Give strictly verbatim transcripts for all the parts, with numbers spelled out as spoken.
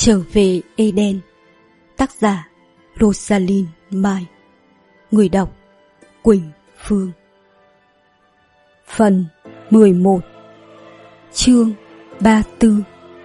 Trở về Eden. Tác giả Rosalind Mai. Người đọc Quỳnh Phương. Phần mười một. Chương ba mươi tư.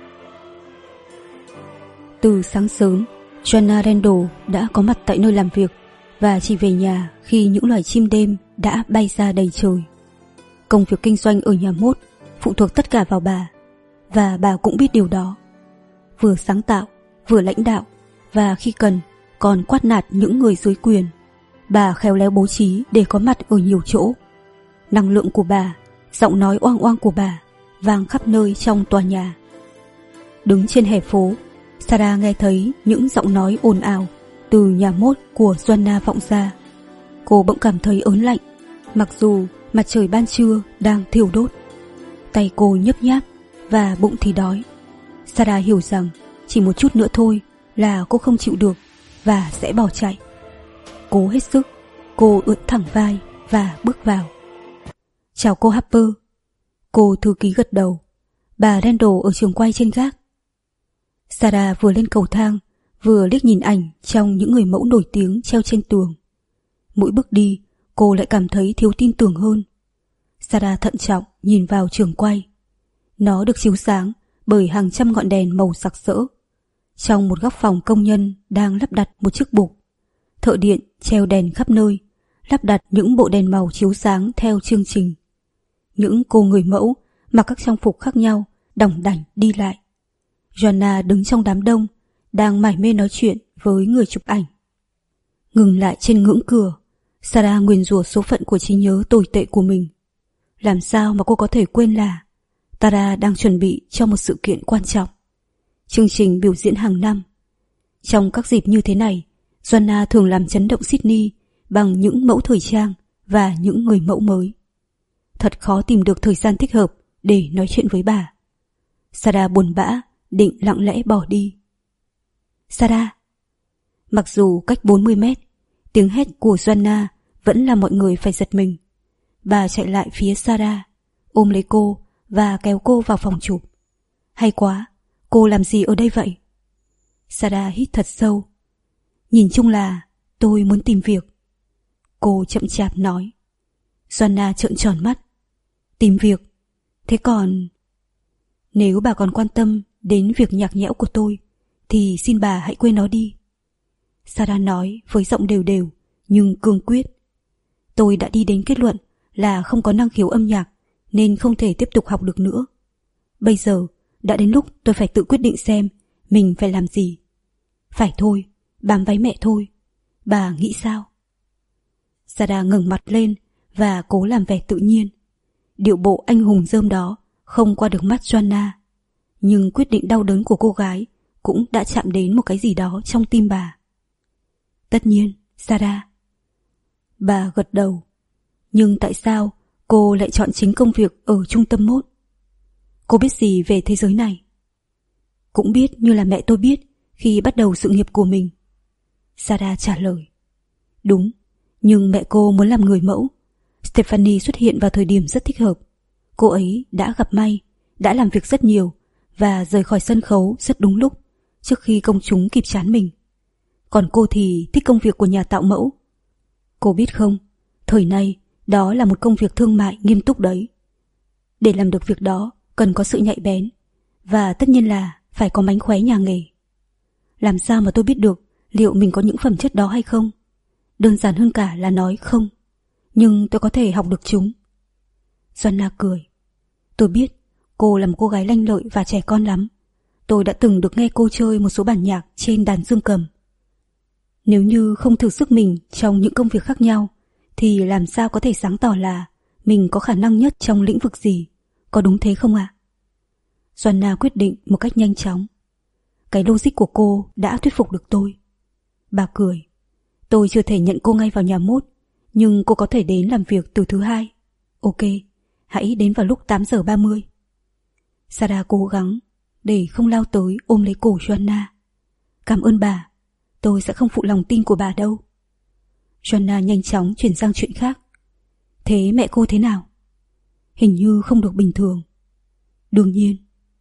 Từ sáng sớm, Joanna Randall đã có mặt tại nơi làm việc và chỉ về nhà khi những loài chim đêm đã bay ra đầy trời. Công việc kinh doanh ở nhà mốt phụ thuộc tất cả vào bà, và bà cũng biết điều đó. Vừa sáng tạo, vừa lãnh đạo, và khi cần còn quát nạt những người dưới quyền. Bà khéo léo bố trí để có mặt ở nhiều chỗ. Năng lượng của bà, giọng nói oang oang của bà vang khắp nơi trong tòa nhà. Đứng trên hè phố, Sarah nghe thấy những giọng nói ồn ào từ nhà mốt của Joanna vọng ra. Cô bỗng cảm thấy ớn lạnh, mặc dù mặt trời ban trưa đang thiêu đốt. Tay cô nhấp nháp và bụng thì đói. Sarah hiểu rằng chỉ một chút nữa thôi là cô không chịu được và sẽ bỏ chạy. Cố hết sức, cô ưỡn thẳng vai và bước vào. Chào cô Harper. Cô thư ký gật đầu. Bà Randall ở trường quay trên gác. Sarah vừa lên cầu thang, vừa liếc nhìn ảnh trong những người mẫu nổi tiếng treo trên tường. Mỗi bước đi, cô lại cảm thấy thiếu tin tưởng hơn. Sarah thận trọng nhìn vào trường quay. Nó được chiếu sáng bởi hàng trăm ngọn đèn màu sặc sỡ. Trong một góc phòng công nhân đang lắp đặt một chiếc bục. Thợ điện treo đèn khắp nơi, lắp đặt những bộ đèn màu chiếu sáng theo chương trình. Những cô người mẫu mặc các trang phục khác nhau đỏng đảnh đi lại. Joanna đứng trong đám đông, đang mải mê nói chuyện với người chụp ảnh. Ngừng lại trên ngưỡng cửa, Sarah nguyền rủa số phận của trí nhớ tồi tệ của mình. Làm sao mà cô có thể quên là Tara đang chuẩn bị cho một sự kiện quan trọng, chương trình biểu diễn hàng năm. Trong các dịp như thế này, Joanna thường làm chấn động Sydney bằng những mẫu thời trang và những người mẫu mới. Thật khó tìm được thời gian thích hợp để nói chuyện với bà. Sarah buồn bã, định lặng lẽ bỏ đi. Sarah! Mặc dù cách bốn mươi mét, tiếng hét của Joanna vẫn làm mọi người phải giật mình. Bà chạy lại phía Sarah, ôm lấy cô và kéo cô vào phòng chụp. Hay quá, cô làm gì ở đây vậy? Sarah hít thật sâu. Nhìn chung là tôi muốn tìm việc. Cô chậm chạp nói. Joanna trợn tròn mắt. Tìm việc? Thế còn... Nếu bà còn quan tâm đến việc nhạc nhẽo của tôi thì xin bà hãy quên nó đi. Sarah nói với giọng đều đều nhưng cương quyết. Tôi đã đi đến kết luận là không có năng khiếu âm nhạc nên không thể tiếp tục học được nữa. Bây giờ đã đến lúc tôi phải tự quyết định xem mình phải làm gì. Phải thôi, bám váy mẹ thôi. Bà nghĩ sao? Sarah ngẩng mặt lên và cố làm vẻ tự nhiên. Điệu bộ anh hùng rơm đó không qua được mắt Joanna. Nhưng quyết định đau đớn của cô gái cũng đã chạm đến một cái gì đó trong tim bà. Tất nhiên, Sarah. Bà gật đầu. Nhưng tại sao cô lại chọn chính công việc ở trung tâm mốt? Cô biết gì về thế giới này? Cũng biết như là mẹ tôi biết khi bắt đầu sự nghiệp của mình. Sarah trả lời. Đúng, nhưng mẹ cô muốn làm người mẫu. Stephanie xuất hiện vào thời điểm rất thích hợp. Cô ấy đã gặp may, đã làm việc rất nhiều và rời khỏi sân khấu rất đúng lúc, trước khi công chúng kịp chán mình. Còn cô thì thích công việc của nhà tạo mẫu. Cô biết không, thời nay đó là một công việc thương mại nghiêm túc đấy. Để làm được việc đó cần có sự nhạy bén, và tất nhiên là phải có mánh khóe nhà nghề. Làm sao mà tôi biết được liệu mình có những phẩm chất đó hay không? Đơn giản hơn cả là nói không, nhưng tôi có thể học được chúng. Joanna cười. Tôi biết cô là một cô gái lanh lợi và trẻ con lắm. Tôi đã từng được nghe cô chơi một số bản nhạc trên đàn dương cầm. Nếu như không thử sức mình trong những công việc khác nhau thì làm sao có thể sáng tỏ là mình có khả năng nhất trong lĩnh vực gì, có đúng thế không ạ? À? Joanna quyết định một cách nhanh chóng. Cái logic của cô đã thuyết phục được tôi. Bà cười. Tôi chưa thể nhận cô ngay vào nhà mốt, nhưng cô có thể đến làm việc từ thứ hai. Ok, hãy đến vào lúc tám giờ ba mươi. Sarah cố gắng để không lao tới ôm lấy cổ Joanna. Cảm ơn bà, tôi sẽ không phụ lòng tin của bà đâu. Joanna nhanh chóng chuyển sang chuyện khác. Thế mẹ cô thế nào? Hình như không được bình thường. Đương nhiên.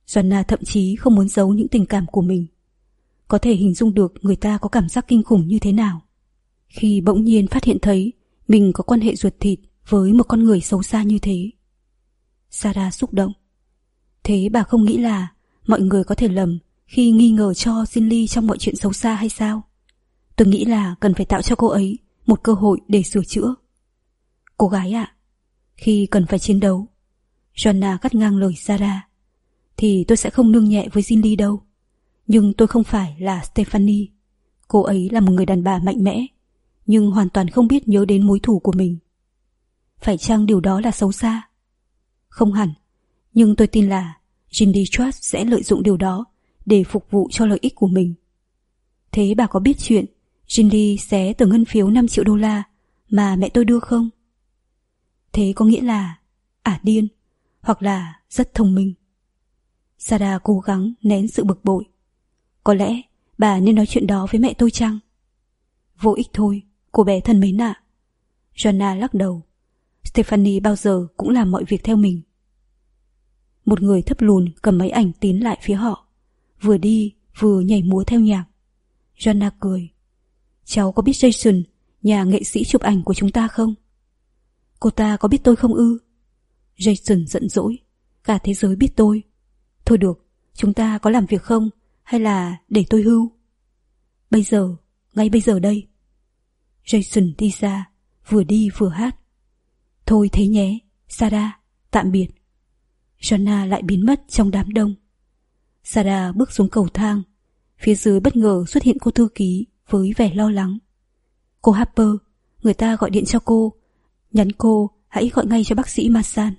Joanna thậm chí không muốn giấu những tình cảm của mình. Có thể hình dung được người ta có cảm giác kinh khủng như thế nào khi bỗng nhiên phát hiện thấy mình có quan hệ ruột thịt với một con người xấu xa như thế. Sarah xúc động. Thế bà không nghĩ là mọi người có thể lầm khi nghi ngờ cho Jinli trong mọi chuyện xấu xa hay sao? Tôi nghĩ là cần phải tạo cho cô ấy một cơ hội để sửa chữa. Cô gái ạ, khi cần phải chiến đấu, Joanna cắt ngang lời Sarah, thì tôi sẽ không nương nhẹ với Jinli đâu. Nhưng tôi không phải là Stephanie. Cô ấy là một người đàn bà mạnh mẽ, nhưng hoàn toàn không biết nhớ đến mối thù của mình. Phải chăng điều đó là xấu xa? Không hẳn, nhưng tôi tin là Jinli Trust sẽ lợi dụng điều đó để phục vụ cho lợi ích của mình. Thế bà có biết chuyện Jinli xé tờ ngân phiếu năm triệu đô la mà mẹ tôi đưa không? Thế có nghĩa là ả điên, hoặc là rất thông minh. Sarah cố gắng nén sự bực bội. Có lẽ bà nên nói chuyện đó với mẹ tôi chăng? Vô ích thôi, cô bé thân mến ạ. Joanna lắc đầu. Stephanie bao giờ cũng làm mọi việc theo mình. Một người thấp lùn cầm máy ảnh tiến lại phía họ, vừa đi vừa nhảy múa theo nhạc. Joanna cười. Cháu có biết Jason, nhà nghệ sĩ chụp ảnh của chúng ta không? Cô ta có biết tôi không ư? Jason giận dỗi. Cả thế giới biết tôi. Thôi được, chúng ta có làm việc không? Hay là để tôi hưu? Bây giờ, ngay bây giờ đây. Jason đi ra, vừa đi vừa hát. Thôi thế nhé, Sarah, tạm biệt. Joanna lại biến mất trong đám đông. Sarah bước xuống cầu thang. Phía dưới bất ngờ xuất hiện cô thư ký với vẻ lo lắng. Cô Harper, người ta gọi điện cho cô. Nhắn cô hãy gọi ngay cho bác sĩ Masan.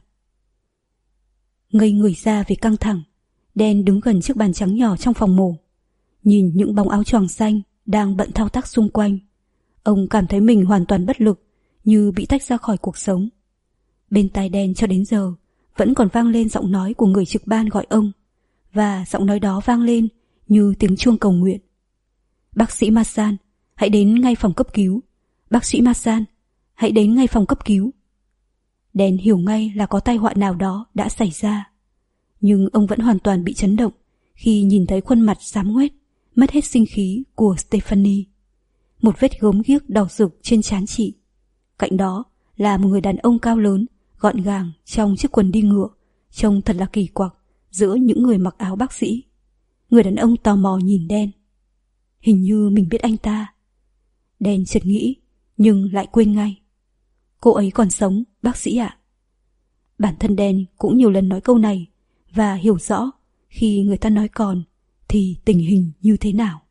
Ngây người ra vì căng thẳng, Dan đứng gần chiếc bàn trắng nhỏ trong phòng mổ, nhìn những bóng áo choàng xanh đang bận thao tác xung quanh. Ông cảm thấy mình hoàn toàn bất lực, như bị tách ra khỏi cuộc sống. Bên tai Dan cho đến giờ vẫn còn vang lên giọng nói của người trực ban gọi ông, và giọng nói đó vang lên như tiếng chuông cầu nguyện. Bác sĩ Masan, hãy đến ngay phòng cấp cứu. Bác sĩ Masan, hãy đến ngay phòng cấp cứu. Dan hiểu ngay là có tai họa nào đó đã xảy ra, nhưng ông vẫn hoàn toàn bị chấn động khi nhìn thấy khuôn mặt xám ngoét, mất hết sinh khí của Stephanie. Một vết gớm ghiếc đỏ rực trên trán chị. Cạnh đó là một người đàn ông cao lớn, gọn gàng trong chiếc quần đi ngựa, trông thật là kỳ quặc giữa những người mặc áo bác sĩ. Người đàn ông tò mò nhìn Dan. Hình như mình biết anh ta. Dan chợt nghĩ, nhưng lại quên ngay. Cô ấy còn sống, bác sĩ ạ. Bản thân Dan cũng nhiều lần nói câu này và hiểu rõ khi người ta nói còn thì tình hình như thế nào.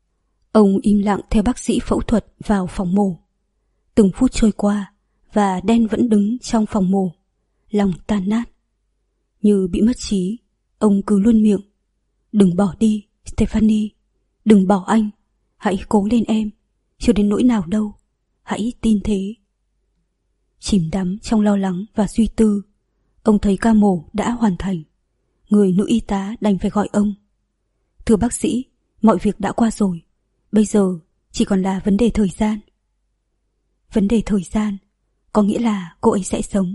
Ông im lặng theo bác sĩ phẫu thuật vào phòng mổ. Từng phút trôi qua và Dan vẫn đứng trong phòng mổ, lòng tan nát. Như bị mất trí, ông cứ luôn miệng. Đừng bỏ đi, Stephanie. Đừng bỏ anh. Hãy cố lên em. Chưa đến nỗi nào đâu. Hãy tin thế. Chìm đắm trong lo lắng và suy tư, ông thấy ca mổ đã hoàn thành. Người nữ y tá đành phải gọi ông. Thưa bác sĩ, mọi việc đã qua rồi. Bây giờ chỉ còn là vấn đề thời gian. Vấn đề thời gian có nghĩa là cô ấy sẽ sống.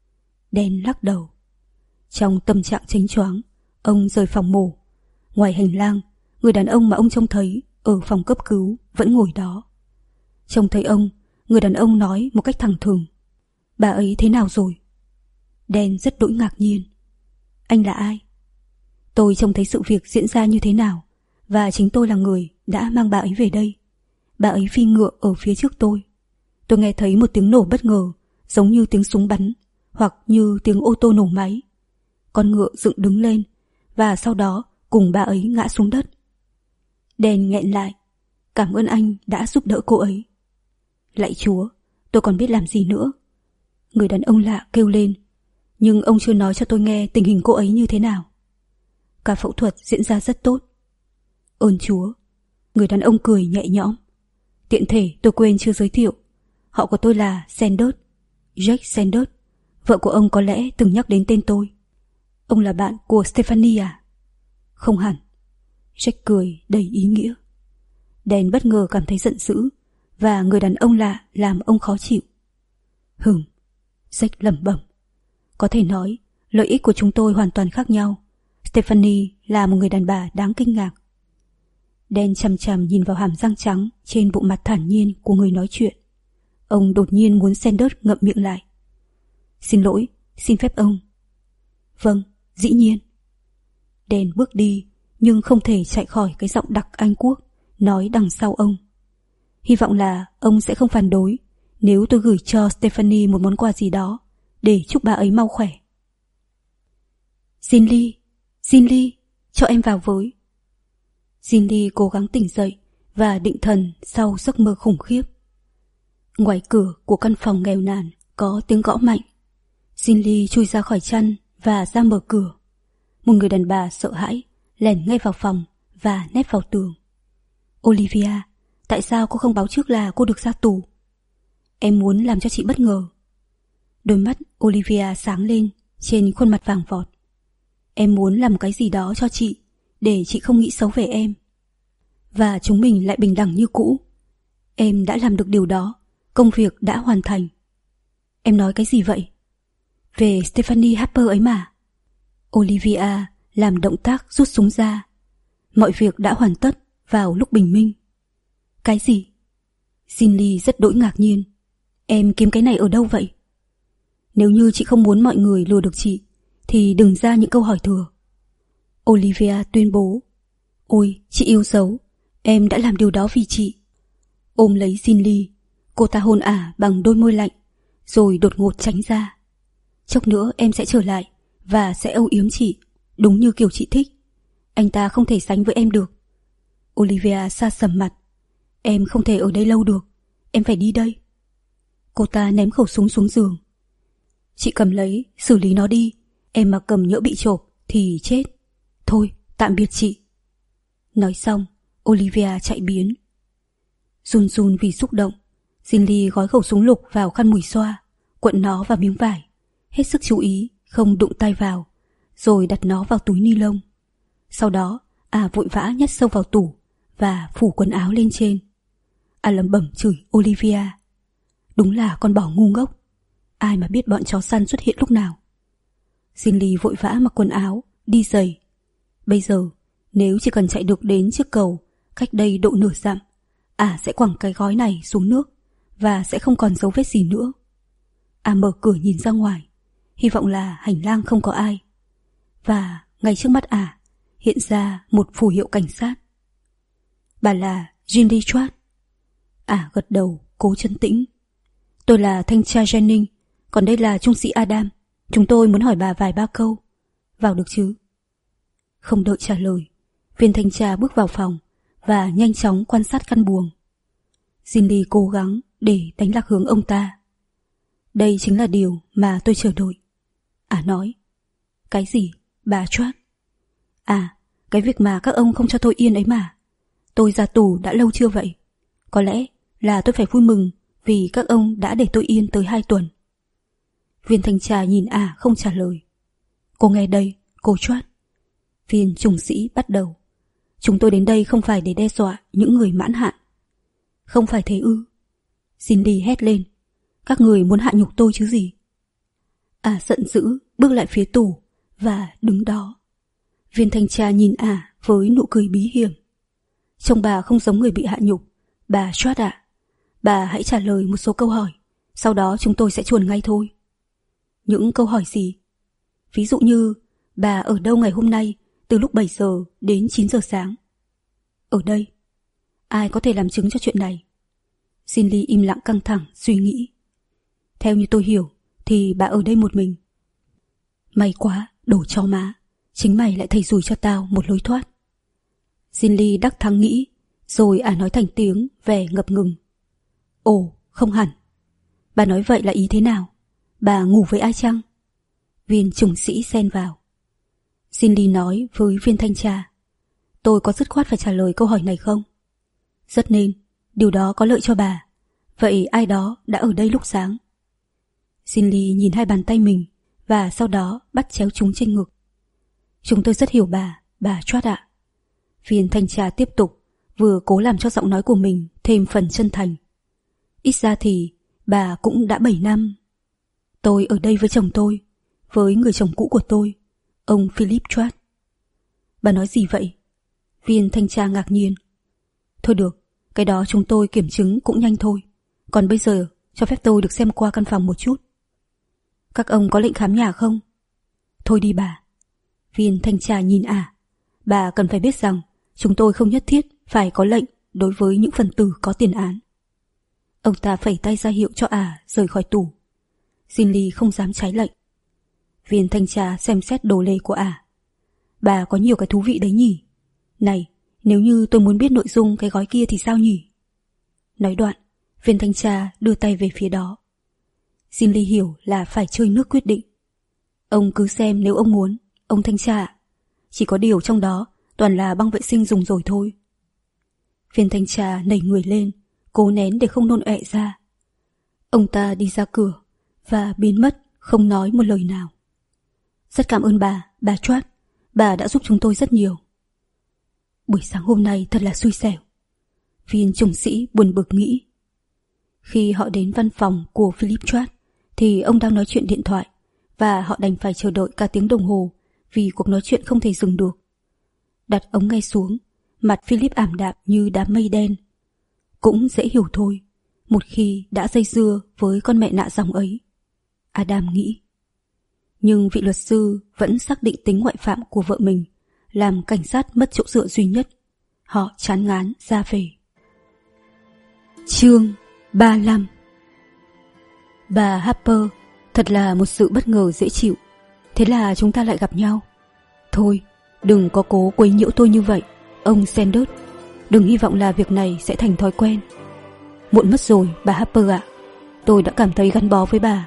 Dan lắc đầu. Trong tâm trạng chánh choáng, ông rời phòng mổ. Ngoài hành lang, người đàn ông mà ông trông thấy ở phòng cấp cứu vẫn ngồi đó. Trông thấy ông, người đàn ông nói một cách thẳng thừng. Bà ấy thế nào rồi? Dan rất đỗi ngạc nhiên. Anh là ai? Tôi trông thấy sự việc diễn ra như thế nào, và chính tôi là người đã mang bà ấy về đây. Bà ấy phi ngựa ở phía trước tôi. Tôi nghe thấy một tiếng nổ bất ngờ, giống như tiếng súng bắn, hoặc như tiếng ô tô nổ máy. Con ngựa dựng đứng lên, và sau đó cùng bà ấy ngã xuống đất. Dan nghẹn lại. Cảm ơn anh đã giúp đỡ cô ấy. Lạy Chúa, tôi còn biết làm gì nữa. Người đàn ông lạ kêu lên. Nhưng ông chưa nói cho tôi nghe tình hình cô ấy như thế nào. Ca phẫu thuật diễn ra rất tốt. Ơn Chúa. Người đàn ông cười nhẹ nhõm. Tiện thể tôi quên chưa giới thiệu. Họ của tôi là Sanders, Jack Sanders. Vợ của ông có lẽ từng nhắc đến tên tôi. Ông là bạn của Stephanie à? Không hẳn. Jack cười đầy ý nghĩa. Dan bất ngờ cảm thấy giận dữ, và người đàn ông lạ làm ông khó chịu. Hừm, Jack lẩm bẩm. Có thể nói, lợi ích của chúng tôi hoàn toàn khác nhau. Stephanie là một người đàn bà đáng kinh ngạc. Dan chằm chằm nhìn vào hàm răng trắng trên bộ mặt thản nhiên của người nói chuyện. Ông đột nhiên muốn Sanders ngậm miệng lại. Xin lỗi, xin phép ông. Vâng, dĩ nhiên. Dan bước đi, nhưng không thể chạy khỏi cái giọng đặc Anh quốc nói đằng sau ông. Hy vọng là ông sẽ không phản đối nếu tôi gửi cho Stephanie một món quà gì đó để chúc bà ấy mau khỏe. Ginly, Ginly, cho em vào với. Ginly cố gắng tỉnh dậy và định thần sau giấc mơ khủng khiếp. Ngoài cửa của căn phòng nghèo nàn có tiếng gõ mạnh. Ginly chui ra khỏi chăn và ra mở cửa. Một người đàn bà sợ hãi lẻn ngay vào phòng và nép vào tường. Olivia, tại sao cô không báo trước là cô được ra tù? Em muốn làm cho chị bất ngờ. Đôi mắt Olivia sáng lên trên khuôn mặt vàng vọt. Em muốn làm cái gì đó cho chị để chị không nghĩ xấu về em. Và chúng mình lại bình đẳng như cũ. Em đã làm được điều đó. Công việc đã hoàn thành. Em nói cái gì vậy? Về Stephanie Harper ấy mà. Olivia làm động tác rút súng ra. Mọi việc đã hoàn tất vào lúc bình minh. Cái gì? Ginly rất đỗi ngạc nhiên. Em kiếm cái này ở đâu vậy? Nếu như chị không muốn mọi người lừa được chị thì đừng ra những câu hỏi thừa. Olivia tuyên bố. Ôi, chị yêu dấu. Em đã làm điều đó vì chị. Ôm lấy Ginly, cô ta hôn ả bằng đôi môi lạnh, rồi đột ngột tránh ra. Chốc nữa em sẽ trở lại và sẽ âu yếm chị, đúng như kiểu chị thích. Anh ta không thể sánh với em được. Olivia sa sầm mặt. Em không thể ở đây lâu được. Em phải đi đây. Cô ta ném khẩu súng xuống giường. Chị cầm lấy, xử lý nó đi. Em mà cầm nhỡ bị chộp thì chết. Thôi, tạm biệt chị. Nói xong, Olivia chạy biến. Run run vì xúc động, Ginly gói khẩu súng lục vào khăn mùi xoa, cuộn nó vào miếng vải, hết sức chú ý không đụng tay vào, rồi đặt nó vào túi ni lông. Sau đó, ả vội vã nhét sâu vào tủ và phủ quần áo lên trên. Ả lẩm bẩm chửi Olivia. Đúng là con bò ngu ngốc. Ai mà biết bọn chó săn xuất hiện lúc nào. Ginly vội vã mặc quần áo, đi giày. Bây giờ, nếu chỉ cần chạy được đến chiếc cầu, cách đây độ nửa dặm, ả sẽ quẳng cái gói này xuống nước và sẽ không còn dấu vết gì nữa. Ả mở cửa nhìn ra ngoài, hy vọng là hành lang không có ai. Và ngay trước mắt ả hiện ra một phù hiệu cảnh sát. Bà là Ginly Tratt. Ả gật đầu, cố trấn tĩnh. Tôi là thanh tra Jennings, còn đây là trung sĩ Adam. Chúng tôi muốn hỏi bà vài ba câu. Vào được chứ? Không đợi trả lời, viên thanh tra bước vào phòng và nhanh chóng quan sát căn buồng. Ginly cố gắng để đánh lạc hướng ông ta. Đây chính là điều mà tôi chờ đợi. Ả nói. Cái gì, bà Tratt? À, cái việc mà các ông không cho tôi yên ấy mà. Tôi ra tù đã lâu chưa vậy? Có lẽ là tôi phải vui mừng vì các ông đã để tôi yên tới hai tuần. Viên thanh tra nhìn Ả không trả lời. Cô nghe đây, cô Tratt. Viên trùng sĩ bắt đầu. Chúng tôi đến đây không phải để đe dọa những người mãn hạn. Không phải thế ư? Ginly hét lên. Các người muốn hạ nhục tôi chứ gì? Ả giận dữ bước lại phía tủ và đứng đó. Viên thanh tra nhìn Ả với nụ cười bí hiểm. Trông bà không giống người bị hạ nhục. Bà Tratt ạ, bà hãy trả lời một số câu hỏi, sau đó chúng tôi sẽ chuồn ngay thôi. Những câu hỏi gì? Ví dụ như bà ở đâu ngày hôm nay từ lúc bảy giờ đến chín giờ sáng? Ở đây. Ai có thể làm chứng cho chuyện này? Ginly im lặng căng thẳng suy nghĩ. Theo như tôi hiểu thì bà ở đây một mình. May quá, đồ chó má. Chính mày lại thầy rủi cho tao một lối thoát. Ginly đắc thắng nghĩ, rồi Ả nói thành tiếng vẻ ngập ngừng. Ồ, không hẳn. Bà nói vậy là ý thế nào? Bà ngủ với ai chăng? Viên trùng sĩ xen vào. Ginly nói với viên thanh tra. Tôi có dứt khoát phải trả lời câu hỏi này không? Rất nên, điều đó có lợi cho bà. Vậy ai đó đã ở đây lúc sáng? Ginly nhìn hai bàn tay mình và sau đó bắt chéo chúng trên ngực. Chúng tôi rất hiểu bà, bà Tratt ạ. Viên thanh tra tiếp tục, vừa cố làm cho giọng nói của mình thêm phần chân thành. Ít ra thì bà cũng đã bảy năm. Tôi ở đây với chồng tôi, với người chồng cũ của tôi, ông Philip Tratt. Bà nói gì vậy? Viên thanh tra ngạc nhiên. Thôi được, cái đó chúng tôi kiểm chứng cũng nhanh thôi. Còn bây giờ, cho phép tôi được xem qua căn phòng một chút. Các ông có lệnh khám nhà không? Thôi đi bà. Viên thanh tra nhìn à. Bà cần phải biết rằng chúng tôi không nhất thiết phải có lệnh đối với những phần tử có tiền án. Ông ta phẩy tay ra hiệu cho à rời khỏi tủ. Jin Lee không dám trái lệnh. Viên thanh tra xem xét đồ lề của à. Bà có nhiều cái thú vị đấy nhỉ? Này, nếu như tôi muốn biết nội dung cái gói kia thì sao nhỉ? Nói đoạn, viên thanh tra đưa tay về phía đó. Jin Lee hiểu là phải chơi nước quyết định. Ông cứ xem nếu ông muốn, ông thanh tra ạ. Chỉ có điều trong đó toàn là băng vệ sinh dùng rồi thôi. Viên thanh tra nảy người lên, cố nén để không nôn ọe ra. Ông ta đi ra cửa và biến mất, không nói một lời nào. Rất cảm ơn bà, bà Trout. Bà đã giúp chúng tôi rất nhiều. Buổi sáng hôm nay thật là xui xẻo. Viên trung sĩ buồn bực nghĩ. Khi họ đến văn phòng của Philip Trout thì ông đang nói chuyện điện thoại và họ đành phải chờ đợi cả tiếng đồng hồ vì cuộc nói chuyện không thể dừng được. Đặt ống nghe xuống, mặt Philip ảm đạm như đám mây đen. Cũng dễ hiểu thôi, một khi đã dây dưa với con mẹ nạ dòng ấy. Adam nghĩ. Nhưng vị luật sư vẫn xác định tính ngoại phạm của vợ mình, làm cảnh sát mất chỗ dựa duy nhất. Họ chán ngán ra về. Chương ba mươi lăm. Bà Harper, thật là một sự bất ngờ dễ chịu. Thế là chúng ta lại gặp nhau. Thôi, đừng có cố quấy nhiễu tôi như vậy, ông Sanders. Đừng hy vọng là việc này sẽ thành thói quen. Muộn mất rồi, bà Harper ạ. Tôi đã cảm thấy gắn bó với bà.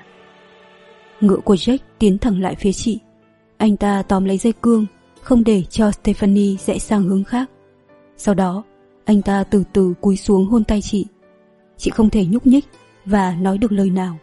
Ngựa của Jack tiến thẳng lại phía chị. Anh ta tóm lấy dây cương, không để cho Stephanie rẽ sang hướng khác. Sau đó, anh ta từ từ cúi xuống hôn tay chị. Chị không thể nhúc nhích và nói được lời nào.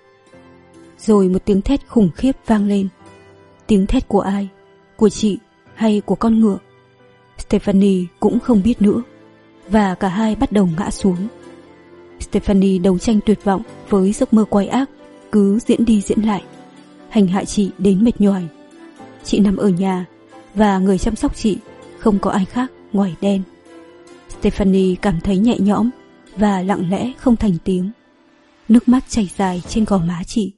Rồi một tiếng thét khủng khiếp vang lên. Tiếng thét của ai? Của chị hay của con ngựa? Stephanie cũng không biết nữa. Và cả hai bắt đầu ngã xuống. Stephanie đấu tranh tuyệt vọng với giấc mơ quái ác cứ diễn đi diễn lại, hành hạ chị đến mệt nhoài. Chị nằm ở nhà và người chăm sóc chị không có ai khác ngoài Dan. Stephanie cảm thấy nhẹ nhõm và lặng lẽ không thành tiếng. Nước mắt chảy dài trên gò má chị.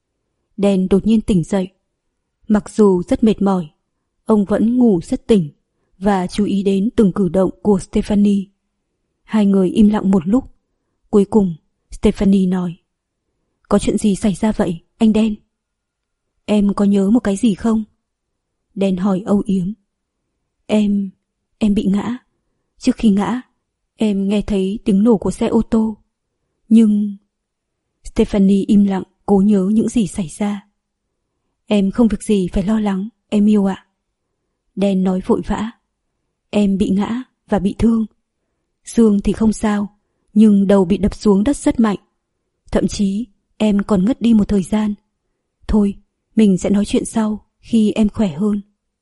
Dan đột nhiên tỉnh dậy. Mặc dù rất mệt mỏi, ông vẫn ngủ rất tỉnh và chú ý đến từng cử động của Stephanie. Hai người im lặng một lúc. Cuối cùng, Stephanie nói: Có chuyện gì xảy ra vậy, anh Dan? Em có nhớ một cái gì không? Dan hỏi âu yếm. Em... em bị ngã. Trước khi ngã, em nghe thấy tiếng nổ của xe ô tô. Nhưng... Stephanie im lặng cố nhớ những gì xảy ra. Em không việc gì phải lo lắng, em yêu ạ. Dan nói vội vã. Em bị ngã và bị thương. Xương thì không sao, nhưng đầu bị đập xuống đất rất mạnh. Thậm chí em còn ngất đi một thời gian. Thôi, mình sẽ nói chuyện sau khi em khỏe hơn.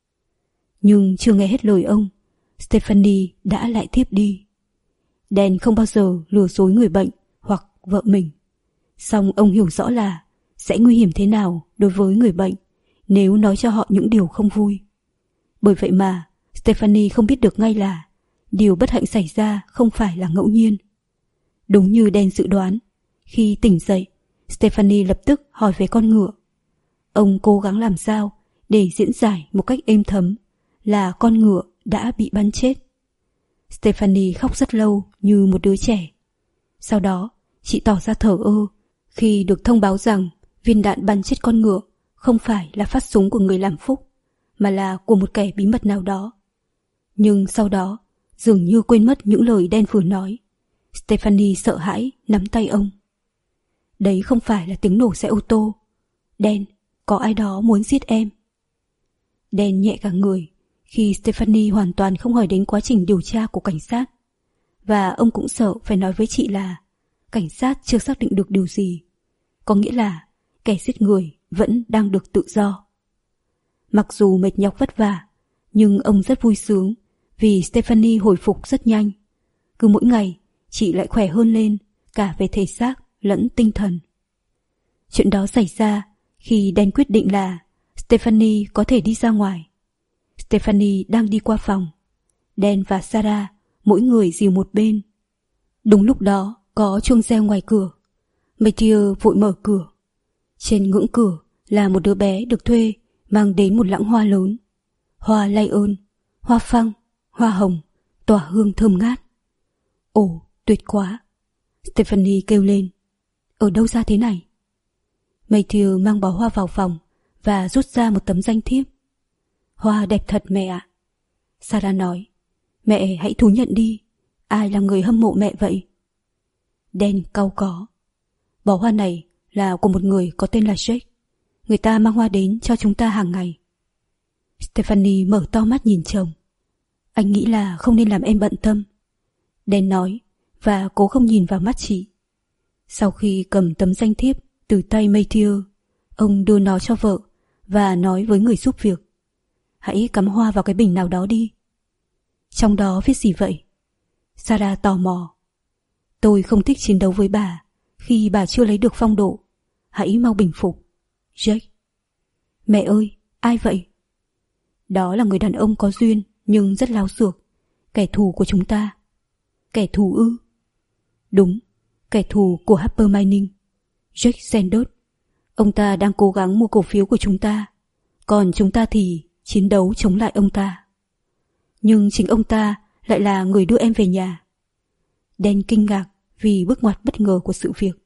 Nhưng chưa nghe hết lời ông, Stephanie đã lại thiếp đi. Dan không bao giờ lừa dối người bệnh hoặc vợ mình. Song ông hiểu rõ là sẽ nguy hiểm thế nào đối với người bệnh nếu nói cho họ những điều không vui. Bởi vậy mà Stephanie không biết được ngay là điều bất hạnh xảy ra không phải là ngẫu nhiên. Đúng như Dan dự đoán, khi tỉnh dậy, Stephanie lập tức hỏi về con ngựa. Ông cố gắng làm sao để diễn giải một cách êm thấm là con ngựa đã bị bắn chết. Stephanie khóc rất lâu như một đứa trẻ. Sau đó, chị tỏ ra thờ ơ khi được thông báo rằng viên đạn bắn chết con ngựa không phải là phát súng của người làm phúc, mà là của một kẻ bí mật nào đó. Nhưng sau đó, dường như quên mất những lời Dan vừa nói. Stephanie sợ hãi nắm tay ông. Đấy không phải là tiếng nổ xe ô tô. Dan, có ai đó muốn giết em. Dan nhẹ cả người khi Stephanie hoàn toàn không hỏi đến quá trình điều tra của cảnh sát. Và ông cũng sợ phải nói với chị là cảnh sát chưa xác định được điều gì. Có nghĩa là kẻ giết người vẫn đang được tự do. Mặc dù mệt nhọc vất vả, nhưng ông rất vui sướng vì Stephanie hồi phục rất nhanh. Cứ mỗi ngày, chị lại khỏe hơn lên, cả về thể xác lẫn tinh thần. Chuyện đó xảy ra khi Dan quyết định là Stephanie có thể đi ra ngoài. Stephanie đang đi qua phòng. Dan và Sarah mỗi người dìu một bên. Đúng lúc đó có chuông reo ngoài cửa. Matthew vội mở cửa. Trên ngưỡng cửa là một đứa bé được thuê mang đến một lẵng hoa lớn. Hoa lay ơn, hoa phăng, hoa hồng, tỏa hương thơm ngát. Ồ, tuyệt quá! Stephanie kêu lên. Ở đâu ra thế này? Matthew mang bó hoa vào phòng và rút ra một tấm danh thiếp. Hoa đẹp thật mẹ ạ. Sarah nói. Mẹ hãy thú nhận đi. Ai là người hâm mộ mẹ vậy? Dan cau có. Bó hoa này là của một người có tên là Jake. Người ta mang hoa đến cho chúng ta hàng ngày. Stephanie mở to mắt nhìn chồng. Anh nghĩ là không nên làm em bận tâm. Dan nói và cố không nhìn vào mắt chị. Sau khi cầm tấm danh thiếp từ tay Matthew, ông đưa nó cho vợ và nói với người giúp việc. Hãy cắm hoa vào cái bình nào đó đi. Trong đó viết gì vậy? Sarah tò mò. Tôi không thích chiến đấu với bà khi bà chưa lấy được phong độ. Hãy mau bình phục. Jake. Mẹ ơi, ai vậy? Đó là người đàn ông có duyên nhưng rất láo xược. Kẻ thù của chúng ta. Kẻ thù ư? Đúng, kẻ thù của Harper Mining. Jake Sanders. Ông ta đang cố gắng mua cổ phiếu của chúng ta. Còn chúng ta thì chiến đấu chống lại ông ta. Nhưng chính ông ta lại là người đưa em về nhà. Dan kinh ngạc vì bước ngoặt bất ngờ của sự việc.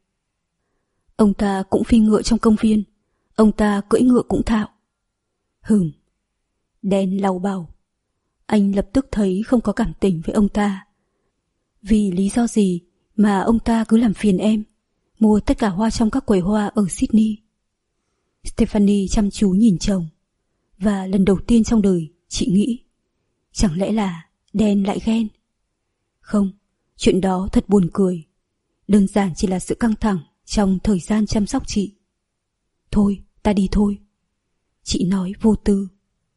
Ông ta cũng phi ngựa trong công viên. Ông ta cưỡi ngựa cũng thạo. Hừm. Dan lau bào. Anh lập tức thấy không có cảm tình với ông ta. Vì lý do gì mà ông ta cứ làm phiền em, mua tất cả hoa trong các quầy hoa ở Sydney? Stephanie chăm chú nhìn chồng. Và lần đầu tiên trong đời chị nghĩ, chẳng lẽ là Dan lại ghen? Không, chuyện đó thật buồn cười. Đơn giản chỉ là sự căng thẳng trong thời gian chăm sóc chị. Thôi, ta đi thôi. Chị nói vô tư.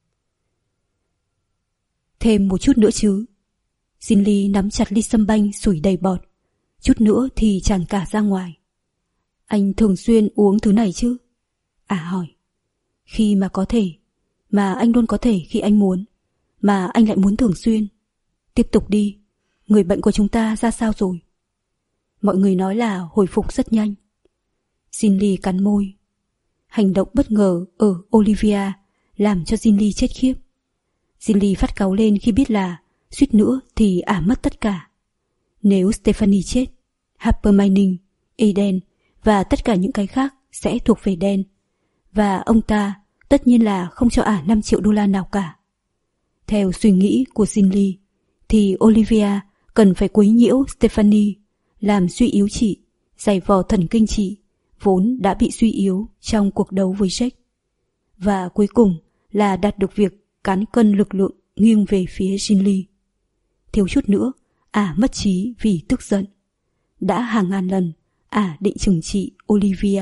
Thêm một chút nữa chứ. Zinli nắm chặt ly sâm banh sủi đầy bọt. Chút nữa thì tràn cả ra ngoài. Anh thường xuyên uống thứ này chứ? À hỏi. Khi mà có thể. Mà anh luôn có thể khi anh muốn. Mà anh lại muốn thường xuyên. Tiếp tục đi. Người bệnh của chúng ta ra sao rồi? Mọi người nói là hồi phục rất nhanh. Zinli cắn môi. Hành động bất ngờ ở Olivia làm cho Zinli chết khiếp. Zinli phát cáu lên khi biết là suýt nữa thì ả mất tất cả. Nếu Stephanie chết, Harper Mining, Eden và tất cả những cái khác sẽ thuộc về Dan. Và ông ta tất nhiên là không cho ả năm triệu đô la nào cả. Theo suy nghĩ của Zinli thì Olivia cần phải quấy nhiễu Stephanie, làm suy yếu chị, giày vò thần kinh chị vốn đã bị suy yếu trong cuộc đấu với Jake. Và cuối cùng là đạt được việc cán cân lực lượng nghiêng về phía Zinli. Thiếu chút nữa, ả mất trí vì tức giận. Đã hàng ngàn lần, ả định trừng trị Olivia.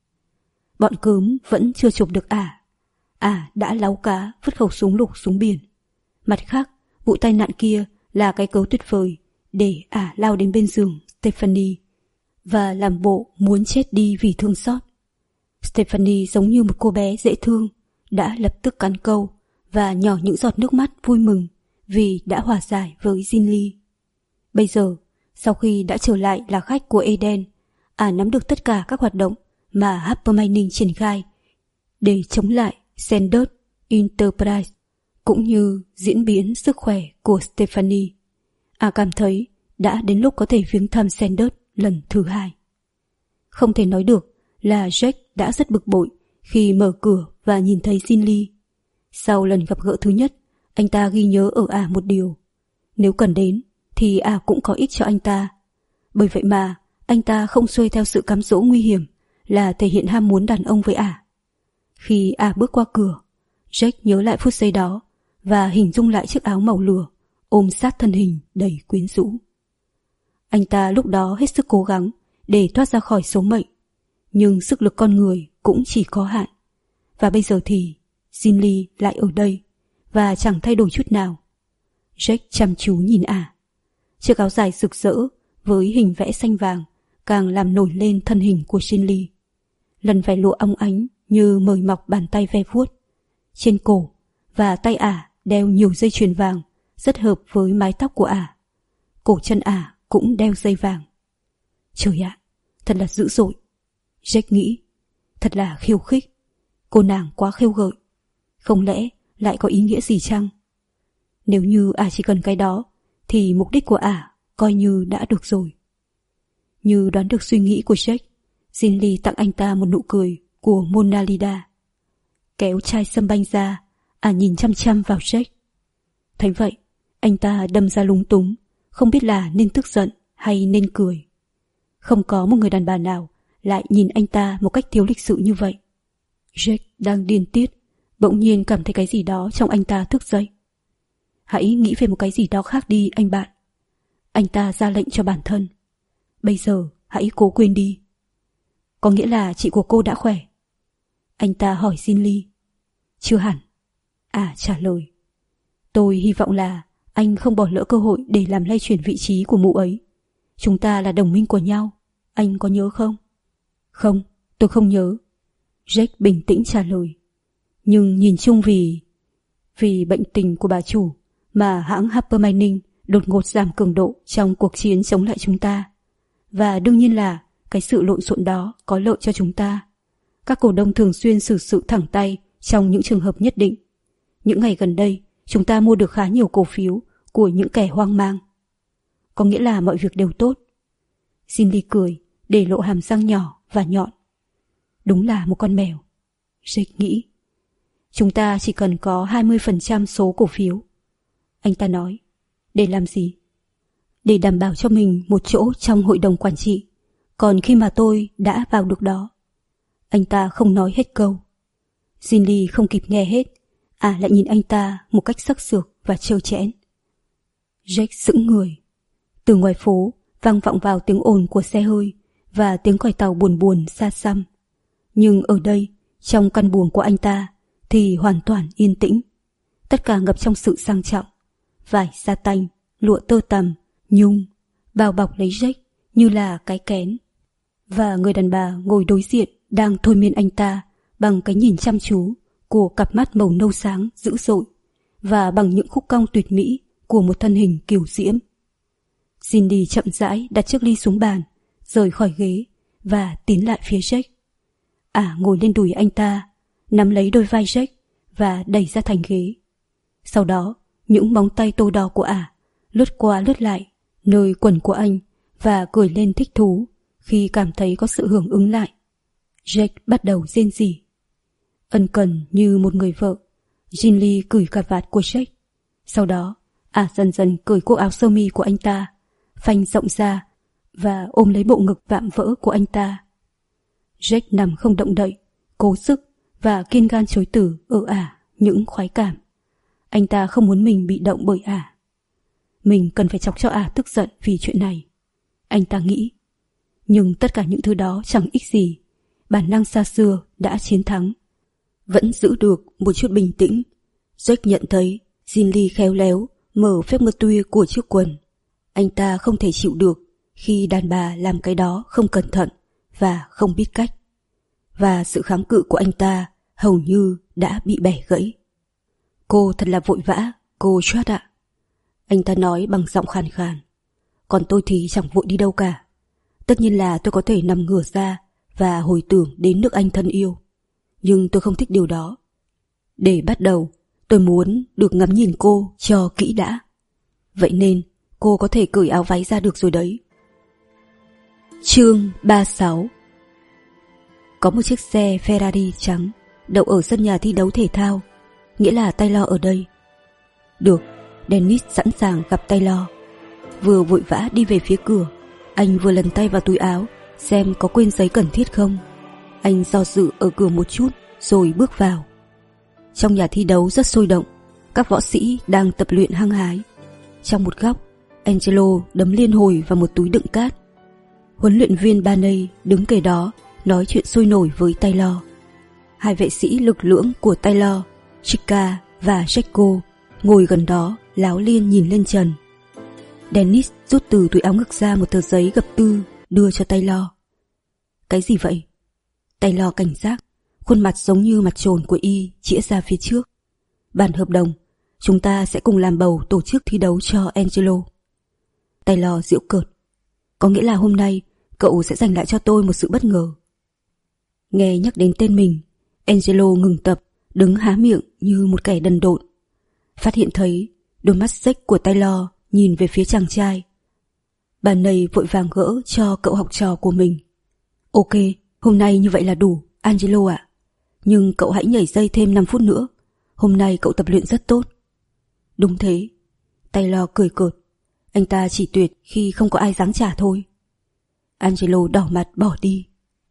Bọn cớm vẫn chưa chụp được ả. Ả đã láu cá vứt khẩu súng lục xuống biển. Mặt khác, vụ tai nạn kia là cái cớ tuyệt vời để ả lao đến bên giường Stephanie và làm bộ muốn chết đi vì thương xót. Stephanie giống như một cô bé dễ thương, đã lập tức cắn câu và nhỏ những giọt nước mắt vui mừng vì đã hòa giải với Zinli. Bây giờ, sau khi đã trở lại là khách của Eden, ả nắm được tất cả các hoạt động mà Harper Mining triển khai để chống lại Sanders Enterprise, cũng như diễn biến sức khỏe của Stephanie. Ả cảm thấy đã đến lúc có thể viếng thăm Sanders lần thứ hai. Không thể nói được là Jake đã rất bực bội khi mở cửa và nhìn thấy Zinli. Sau lần gặp gỡ thứ nhất, anh ta ghi nhớ ở ả một điều. Nếu cần đến, thì ả cũng có ích cho anh ta. Bởi vậy mà, anh ta không xuôi theo sự cám dỗ nguy hiểm là thể hiện ham muốn đàn ông với ả. Khi ả bước qua cửa, Jake nhớ lại phút giây đó và hình dung lại chiếc áo màu lửa ôm sát thân hình đầy quyến rũ. Anh ta lúc đó hết sức cố gắng để thoát ra khỏi số mệnh, nhưng sức lực con người cũng chỉ có hạn. Và bây giờ thì Zinli lại ở đây và chẳng thay đổi chút nào. Jake chăm chú nhìn ả. Chiếc áo dài rực rỡ với hình vẽ xanh vàng càng làm nổi lên thân hình của Zinli. Lần vải lụa óng ánh như mời mọc bàn tay ve vuốt. Trên cổ và tay ả đeo nhiều dây chuyền vàng, rất hợp với mái tóc của ả. Cổ chân ả cũng đeo dây vàng. Trời ạ, thật là dữ dội. Jack nghĩ, thật là khiêu khích. Cô nàng quá khiêu gợi. Không lẽ lại có ý nghĩa gì chăng? Nếu như ả chỉ cần cái đó, thì mục đích của ả coi như đã được rồi. Như đoán được suy nghĩ của Jack, Jin Lee tặng anh ta một nụ cười của Mona Lisa. Kéo chai sâm banh ra, ả nhìn chăm chăm vào Jack. Thấy vậy, anh ta đâm ra lúng túng, không biết là nên tức giận hay nên cười. Không có một người đàn bà nào lại nhìn anh ta một cách thiếu lịch sự như vậy. Jack đang điên tiết, bỗng nhiên cảm thấy cái gì đó trong anh ta thức dậy. Hãy nghĩ về một cái gì đó khác đi anh bạn. Anh ta ra lệnh cho bản thân. Bây giờ hãy cố quên đi. Có nghĩa là chị của cô đã khỏe? Anh ta hỏi Jin Lee. Chưa hẳn. À trả lời. Tôi hy vọng là anh không bỏ lỡ cơ hội để làm lay chuyển vị trí của mụ ấy. Chúng ta là đồng minh của nhau. Anh có nhớ không? Không, tôi không nhớ. Jack bình tĩnh trả lời. Nhưng nhìn chung vì... Vì bệnh tình của bà chủ mà hãng Harper Mining đột ngột giảm cường độ trong cuộc chiến chống lại chúng ta. Và đương nhiên là cái sự lộn xộn đó có lợi cho chúng ta. Các cổ đông thường xuyên xử sự thẳng tay trong những trường hợp nhất định. Những ngày gần đây, chúng ta mua được khá nhiều cổ phiếu của những kẻ hoang mang. Có nghĩa là mọi việc đều tốt. Cindy cười, để lộ hàm răng nhỏ và nhọn. Đúng là một con mèo. Jake nghĩ. Chúng ta chỉ cần có hai mươi phần trăm số cổ phiếu. Anh ta nói. Để làm gì? Để đảm bảo cho mình một chỗ trong hội đồng quản trị. Còn khi mà tôi đã vào được đó. Anh ta không nói hết câu. Cindy không kịp nghe hết. À lại nhìn anh ta một cách sắc sược và trơ trẽn. Jack sững người. Từ ngoài phố vang vọng vào tiếng ồn của xe hơi và tiếng còi tàu buồn buồn xa xăm. Nhưng ở đây, trong căn buồng của anh ta, thì hoàn toàn yên tĩnh. Tất cả ngập trong sự sang trọng. Vải sa tanh, lụa tơ tằm, nhung, bao bọc lấy Jack như là cái kén. Và người đàn bà ngồi đối diện đang thôi miên anh ta bằng cái nhìn chăm chú của cặp mắt màu nâu sáng dữ dội và bằng những khúc cong tuyệt mỹ của một thân hình kiều diễm. Cindy chậm rãi đặt chiếc ly xuống bàn, rời khỏi ghế và tiến lại phía Jack. Ả ngồi lên đùi anh ta, nắm lấy đôi vai Jack và đẩy ra thành ghế. Sau đó, những móng tay tô đỏ của Ả lướt qua lướt lại nơi quần của anh và cười lên thích thú khi cảm thấy có sự hưởng ứng lại. Jack bắt đầu rên rỉ. Ân cần như một người vợ, Jin Lee cởi cà vạt của Jack. Sau đó, Ả dần dần cởi cúc áo sơ mi của anh ta, phanh rộng ra và ôm lấy bộ ngực vạm vỡ của anh ta. Jack nằm không động đậy, cố sức và kiên gan chối từ ở Ả những khoái cảm. Anh ta không muốn mình bị động bởi Ả. Mình cần phải chọc cho Ả tức giận vì chuyện này. Anh ta nghĩ. Nhưng tất cả những thứ đó chẳng ích gì. Bản năng xa xưa đã chiến thắng. Vẫn giữ được một chút bình tĩnh. Jack nhận thấy Jin Lee khéo léo mở phép mơ tuya của chiếc quần. Anh ta không thể chịu được khi đàn bà làm cái đó không cẩn thận và không biết cách. Và sự kháng cự của anh ta hầu như đã bị bẻ gãy. Cô thật là vội vã, cô Chad ạ. Anh ta nói bằng giọng khàn khàn. Còn tôi thì chẳng vội đi đâu cả. Tất nhiên là tôi có thể nằm ngửa ra và hồi tưởng đến nước Anh thân yêu. Nhưng tôi không thích điều đó. Để bắt đầu, tôi muốn được ngắm nhìn cô cho kỹ đã. Vậy nên, cô có thể cởi áo váy ra được rồi đấy. Chương ba mươi sáu. Có một chiếc xe Ferrari trắng đậu ở sân nhà thi đấu thể thao, nghĩa là Taylor ở đây. Được, Dennis sẵn sàng gặp Taylor. Vừa vội vã đi về phía cửa, anh vừa lần tay vào túi áo xem có quên giấy cần thiết không. Anh do dự ở cửa một chút rồi bước vào. Trong nhà thi đấu rất sôi động, các võ sĩ đang tập luyện hăng hái. Trong một góc, Angelo đấm liên hồi vào một túi đựng cát. Huấn luyện viên Barney đứng kề đó nói chuyện sôi nổi với Taylor. Hai vệ sĩ lực lưỡng của Taylor, Chica và Jacko ngồi gần đó láo liên nhìn lên trần. Dennis rút từ túi áo ngực ra một tờ giấy gập tư đưa cho Taylor. Cái gì vậy? Taylor cảnh giác, khuôn mặt giống như mặt trồn của y chĩa ra phía trước. Bản hợp đồng, chúng ta sẽ cùng làm bầu tổ chức thi đấu cho Angelo. Taylor giễu cợt. Có nghĩa là hôm nay cậu sẽ dành lại cho tôi một sự bất ngờ. Nghe nhắc đến tên mình, Angelo ngừng tập, đứng há miệng như một kẻ đần độn. Phát hiện thấy đôi mắt xếch của Taylor nhìn về phía chàng trai. Bà này vội vàng gỡ cho cậu học trò của mình. Ok, hôm nay như vậy là đủ, Angelo ạ. Nhưng cậu hãy nhảy dây thêm năm phút nữa. Hôm nay cậu tập luyện rất tốt. Đúng thế. Taylor cười cợt. Anh ta chỉ tuyệt khi không có ai giáng trả thôi. Angelo đỏ mặt bỏ đi.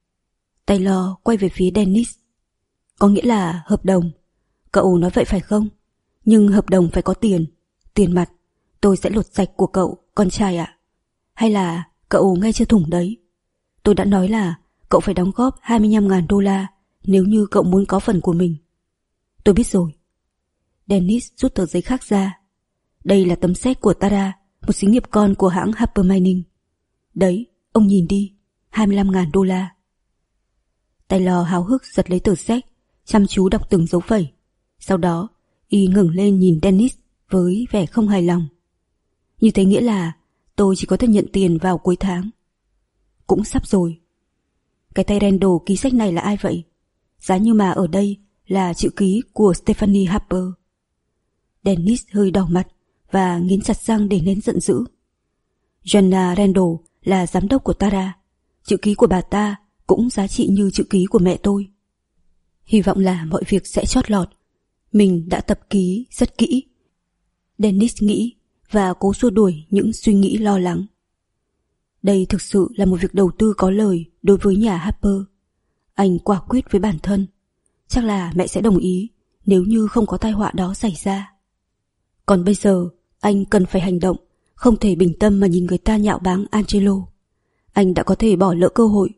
Taylor quay về phía Dennis. Có nghĩa là hợp đồng. Cậu nói vậy phải không? Nhưng hợp đồng phải có tiền. Tiền mặt. Tôi sẽ lột sạch của cậu, con trai ạ. Hay là cậu nghe chưa thủng đấy? Tôi đã nói là cậu phải đóng góp hai mươi lăm nghìn đô la nếu như cậu muốn có phần của mình. Tôi biết rồi. Dennis rút tờ giấy khác ra. Đây là tấm séc của Tara, một xí nghiệp con của hãng Harper Mining. Đấy, ông nhìn đi, hai mươi lăm nghìn đô la. Taylor háo hức giật lấy tờ séc, chăm chú đọc từng dấu phẩy. Sau đó, y ngẩng lên nhìn Dennis với vẻ không hài lòng. Như thế nghĩa là tôi chỉ có thể nhận tiền vào cuối tháng. Cũng sắp rồi. Cái tay Randall ký sách này là ai vậy? Giá như mà ở đây là chữ ký của Stephanie Harper. Dennis hơi đỏ mặt và nghiến chặt răng để nén giận dữ. Joanna Randall là giám đốc của Tara. Chữ ký của bà ta cũng giá trị như chữ ký của mẹ tôi. Hy vọng là mọi việc sẽ chót lọt. Mình đã tập ký rất kỹ. Dennis nghĩ và cố xua đuổi những suy nghĩ lo lắng. Đây thực sự là một việc đầu tư có lời đối với nhà Harper. Anh quả quyết với bản thân. Chắc là mẹ sẽ đồng ý nếu như không có tai họa đó xảy ra. Còn bây giờ, anh cần phải hành động, không thể bình tâm mà nhìn người ta nhạo báng Angelo. Anh đã có thể bỏ lỡ cơ hội.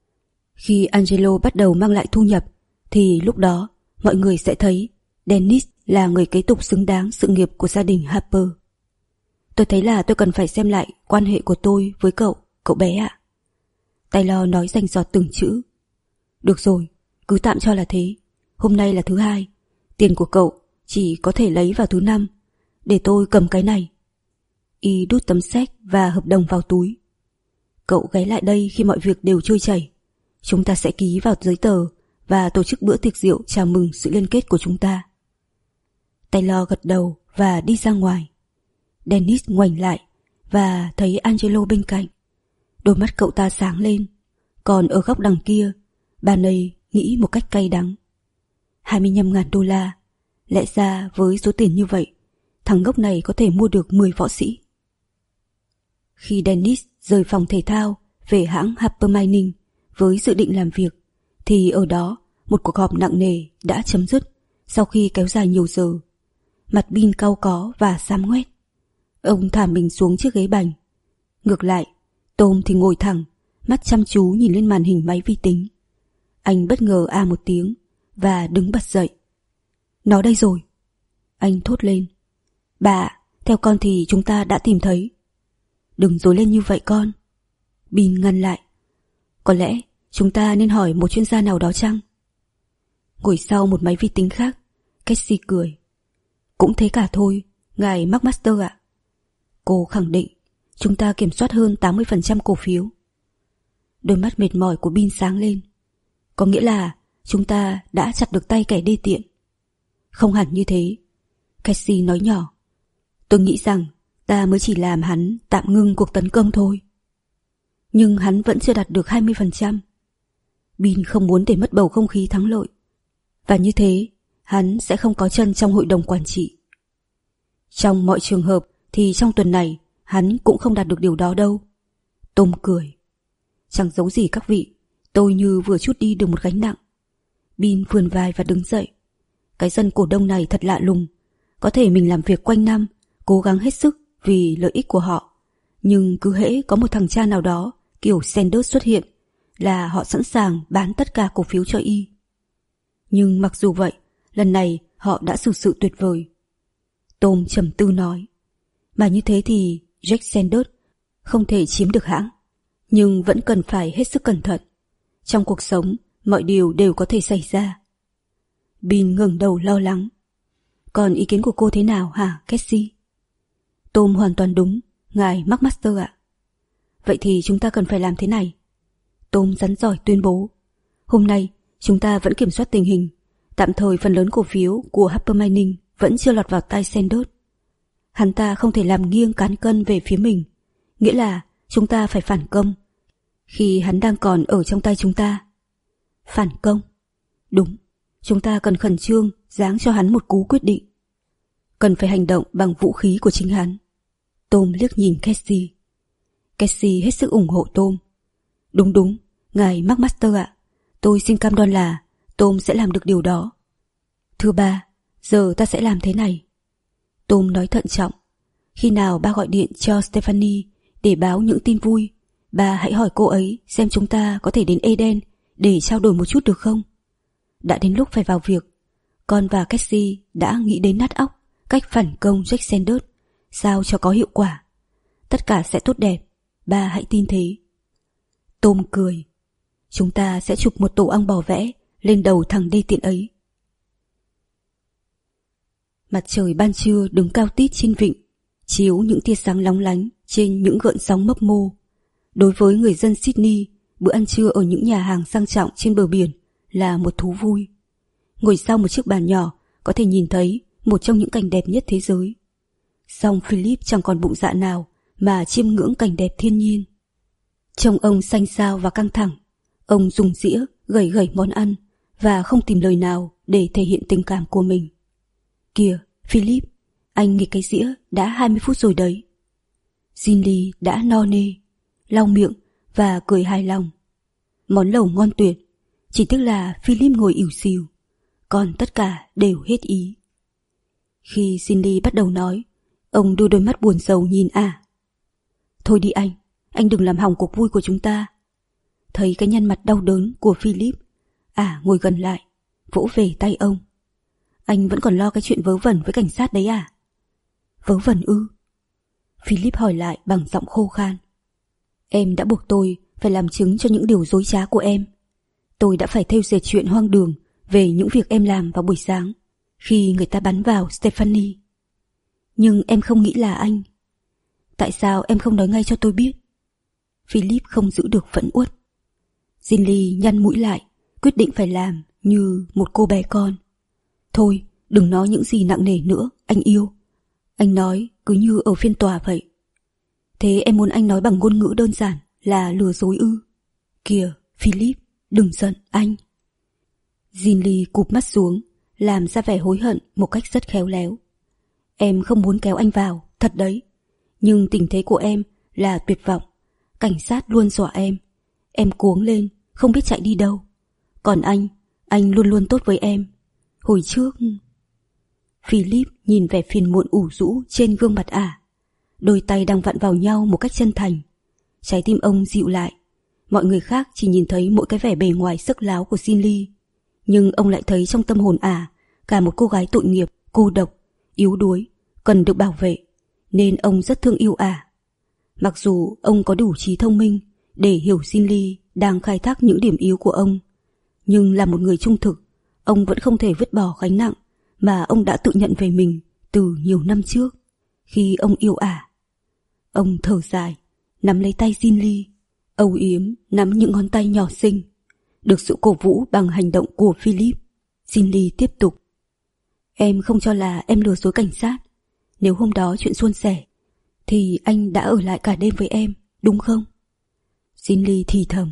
Khi Angelo bắt đầu mang lại thu nhập, thì lúc đó mọi người sẽ thấy Dennis là người kế tục xứng đáng sự nghiệp của gia đình Harper. Tôi thấy là tôi cần phải xem lại quan hệ của tôi với cậu, cậu bé ạ. Taylor nói rành rọt từng chữ. Được rồi, cứ tạm cho là thế. Hôm nay là thứ hai, tiền của cậu chỉ có thể lấy vào thứ năm. Để tôi cầm cái này. Y đút tấm séc và hợp đồng vào túi. Cậu ghé lại đây khi mọi việc đều trôi chảy. Chúng ta sẽ ký vào giấy tờ và tổ chức bữa tiệc rượu chào mừng sự liên kết của chúng ta. Taylor gật đầu và đi ra ngoài. Dennis ngoảnh lại và thấy Angelo bên cạnh. Đôi mắt cậu ta sáng lên. Còn ở góc đằng kia, bà này nghĩ một cách cay đắng. hai mươi lăm nghìn đô la. Lẽ ra với số tiền như vậy, thằng ngốc này có thể mua được mười võ sĩ. Khi Dennis rời phòng thể thao về hãng Harper Mining với dự định làm việc, thì ở đó một cuộc họp nặng nề đã chấm dứt sau khi kéo dài nhiều giờ. Mặt Bin cau có và xám ngoét. Ông thả mình xuống chiếc ghế bành. Ngược lại, Tom thì ngồi thẳng, mắt chăm chú nhìn lên màn hình máy vi tính. Anh bất ngờ a một tiếng và đứng bật dậy. Nó đây rồi. Anh thốt lên. Bà, theo con thì chúng ta đã tìm thấy. Đừng dối lên như vậy con. Bin ngăn lại. Có lẽ chúng ta nên hỏi một chuyên gia nào đó chăng? Ngồi sau một máy vi tính khác, Cassie cười. Cũng thế cả thôi, ngài McMaster ạ. Cô khẳng định chúng ta kiểm soát hơn tám mươi phần trăm cổ phiếu. Đôi mắt mệt mỏi của Bin sáng lên. Có nghĩa là chúng ta đã chặt được tay kẻ đê tiện. Không hẳn như thế, Cassie nói nhỏ. Tôi nghĩ rằng ta mới chỉ làm hắn tạm ngưng cuộc tấn công thôi. Nhưng hắn vẫn chưa đạt được hai mươi phần trăm. Bin không muốn để mất bầu không khí thắng lợi. Và như thế, hắn sẽ không có chân trong hội đồng quản trị. Trong mọi trường hợp thì trong tuần này hắn cũng không đạt được điều đó đâu. Tom cười. Chẳng giấu gì các vị, tôi như vừa trút đi được một gánh nặng. Bin vươn vai và đứng dậy. Cái dân cổ đông này thật lạ lùng. Có thể mình làm việc quanh năm, cố gắng hết sức vì lợi ích của họ. Nhưng cứ hễ có một thằng cha nào đó kiểu Sanders xuất hiện là họ sẵn sàng bán tất cả cổ phiếu cho y. Nhưng mặc dù vậy, lần này họ đã xử sự tuyệt vời. Tom trầm tư nói. Mà như thế thì Jack Sanders không thể chiếm được hãng. Nhưng vẫn cần phải hết sức cẩn thận. Trong cuộc sống, mọi điều đều có thể xảy ra. Bin ngẩng đầu lo lắng. Còn ý kiến của cô thế nào hả Cassie? Tom hoàn toàn đúng, ngài McMaster ạ. Vậy thì chúng ta cần phải làm thế này. Tom rắn giỏi tuyên bố. Hôm nay chúng ta vẫn kiểm soát tình hình. Tạm thời phần lớn cổ phiếu của Harper Mining vẫn chưa lọt vào tay Sanders. Hắn ta không thể làm nghiêng cán cân về phía mình. Nghĩa là chúng ta phải phản công khi hắn đang còn ở trong tay chúng ta. Phản công? Đúng, chúng ta cần khẩn trương giáng cho hắn một cú quyết định. Cần phải hành động bằng vũ khí của chính hắn. Tom liếc nhìn Cassie. Cassie hết sức ủng hộ Tom. Đúng đúng, ngài McMaster ạ. Tôi xin cam đoan là Tom sẽ làm được điều đó. Thưa ba, giờ ta sẽ làm thế này. Tom nói thận trọng. Khi nào ba gọi điện cho Stephanie để báo những tin vui, ba hãy hỏi cô ấy xem chúng ta có thể đến Eden để trao đổi một chút được không? Đã đến lúc phải vào việc. Con và Cassie đã nghĩ đến nát óc cách phản công Jack Sanders sao cho có hiệu quả. Tất cả sẽ tốt đẹp, ba hãy tin thế. Tom cười. Chúng ta sẽ chụp một tổ ong bò vẽ lên đầu thằng đê tiện ấy. Mặt trời ban trưa đứng cao tít trên vịnh, chiếu những tia sáng lóng lánh trên những gợn sóng mấp mô. Đối với người dân Sydney, bữa ăn trưa ở những nhà hàng sang trọng trên bờ biển là một thú vui. Ngồi sau một chiếc bàn nhỏ có thể nhìn thấy một trong những cảnh đẹp nhất thế giới. Song Philip chẳng còn bụng dạ nào mà chiêm ngưỡng cảnh đẹp thiên nhiên. Trông ông xanh xao và căng thẳng. Ông dùng dĩa gẩy gẩy món ăn và không tìm lời nào để thể hiện tình cảm của mình. Kìa, Philip, anh nghịch cái dĩa đã hai mươi phút rồi đấy. Ginny đã no nê, lau miệng và cười hài lòng. Món lẩu ngon tuyệt, chỉ tiếc là Philip ngồi ỉu xìu, còn tất cả đều hết ý. Khi Ginny bắt đầu nói, ông đưa đôi mắt buồn rầu nhìn ả. À. Thôi đi anh, anh đừng làm hỏng cuộc vui của chúng ta. Thấy cái nhăn mặt đau đớn của Philip, ả à, ngồi gần lại, vỗ về tay ông. Anh vẫn còn lo cái chuyện vớ vẩn với cảnh sát đấy à? Vớ vẩn ư? Philip hỏi lại bằng giọng khô khan. Em đã buộc tôi phải làm chứng cho những điều dối trá của em. Tôi đã phải thêu dệt chuyện hoang đường về những việc em làm vào buổi sáng khi người ta bắn vào Stephanie. Nhưng em không nghĩ là anh. Tại sao em không nói ngay cho tôi biết? Philip không giữ được phẫn uất. Ginny nhăn mũi lại, quyết định phải làm như một cô bé con. Thôi, đừng nói những gì nặng nề nữa, anh yêu. Anh nói cứ như ở phiên tòa vậy. Thế em muốn anh nói bằng ngôn ngữ đơn giản là lừa dối ư? Kìa, Philip, đừng giận anh. Ginny cụp mắt xuống, làm ra vẻ hối hận một cách rất khéo léo. Em không muốn kéo anh vào, thật đấy. Nhưng tình thế của em là tuyệt vọng. Cảnh sát luôn dọa em. Em cuống lên, không biết chạy đi đâu. Còn anh, anh luôn luôn tốt với em. Hồi trước... Philip nhìn vẻ phiền muộn ủ rũ trên gương mặt ả. Đôi tay đang vặn vào nhau một cách chân thành. Trái tim ông dịu lại. Mọi người khác chỉ nhìn thấy mỗi cái vẻ bề ngoài sức láo của Ginny. Nhưng ông lại thấy trong tâm hồn ả cả một cô gái tội nghiệp, cô độc, yếu đuối, cần được bảo vệ. Nên ông rất thương yêu ả. Mặc dù ông có đủ trí thông minh để hiểu Ginny đang khai thác những điểm yếu của ông, nhưng là một người trung thực, ông vẫn không thể vứt bỏ gánh nặng mà ông đã tự nhận về mình từ nhiều năm trước khi ông yêu ả. Ông thở dài, nắm lấy tay Ginny, âu yếm nắm những ngón tay nhỏ xinh. Được sự cổ vũ bằng hành động của Philip, Ginny tiếp tục. Em không cho là em lừa dối cảnh sát. Nếu hôm đó chuyện suôn sẻ thì anh đã ở lại cả đêm với em, đúng không? Ginny thì thầm.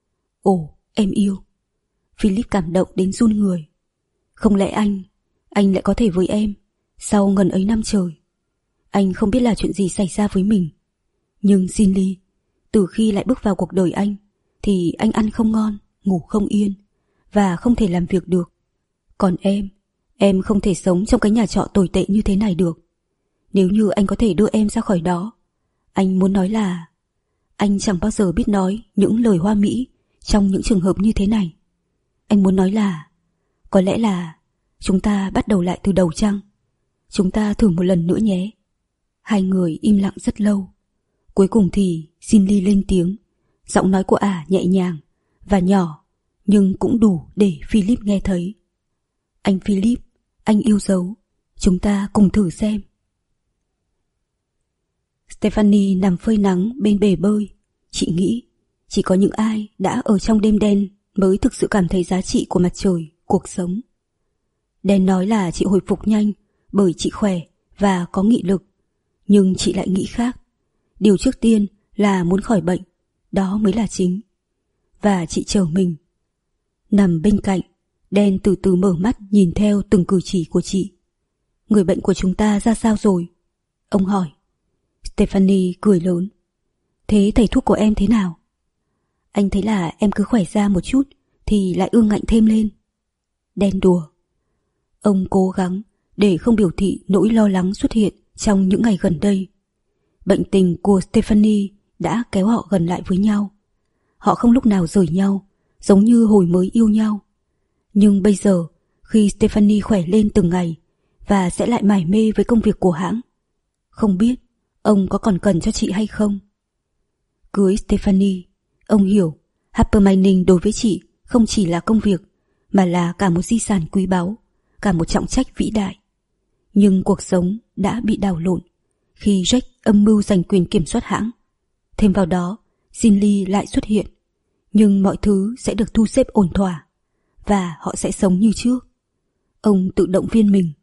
Ồ, em yêu. Philip cảm động đến run người. Không lẽ anh, anh lại có thể với em sau ngần ấy năm trời? Anh không biết là chuyện gì xảy ra với mình. Nhưng Ginny, từ khi lại bước vào cuộc đời anh thì anh ăn không ngon, ngủ không yên và không thể làm việc được. Còn em, em không thể sống trong cái nhà trọ tồi tệ như thế này được. Nếu như anh có thể đưa em ra khỏi đó, anh muốn nói là anh chẳng bao giờ biết nói những lời hoa mỹ trong những trường hợp như thế này. Anh muốn nói là có lẽ là chúng ta bắt đầu lại từ đầu chăng? Chúng ta thử một lần nữa nhé. Hai người im lặng rất lâu. Cuối cùng thì Ginny lên tiếng. Giọng nói của ả nhẹ nhàng và nhỏ, nhưng cũng đủ để Philip nghe thấy. Anh Philip, anh yêu dấu, Chúng ta cùng thử xem. Stephanie nằm phơi nắng bên bể bơi. Chị nghĩ chỉ có những ai đã ở trong đêm đen mới thực sự cảm thấy giá trị của mặt trời, cuộc sống. Dan nói là chị hồi phục nhanh bởi chị khỏe và có nghị lực. Nhưng chị lại nghĩ khác. Điều trước tiên là muốn khỏi bệnh, đó mới là chính. Và chị chờ mình. Nằm bên cạnh, Dan từ từ mở mắt nhìn theo từng cử chỉ của chị. Người bệnh của chúng ta ra sao rồi? Ông hỏi. Stephanie cười lớn. Thế thầy thuốc của em thế nào? Anh thấy là em cứ khỏe ra một chút thì lại ương ngạnh thêm lên. Dan đùa. Ông cố gắng để không biểu thị nỗi lo lắng xuất hiện trong những ngày gần đây. Bệnh tình của Stephanie đã kéo họ gần lại với nhau. Họ không lúc nào rời nhau, giống như hồi mới yêu nhau. Nhưng bây giờ, khi Stephanie khỏe lên từng ngày và sẽ lại mải mê với công việc của hãng, không biết ông có còn cần cho chị hay không? Cưới Stephanie, ông hiểu Harper Mining đối với chị không chỉ là công việc, mà là cả một di sản quý báu, cả một trọng trách vĩ đại. Nhưng cuộc sống đã bị đảo lộn khi Jack âm mưu giành quyền kiểm soát hãng. Thêm vào đó, Jin Lee lại xuất hiện. Nhưng mọi thứ sẽ được thu xếp ổn thỏa và họ sẽ sống như trước. Ông tự động viên mình.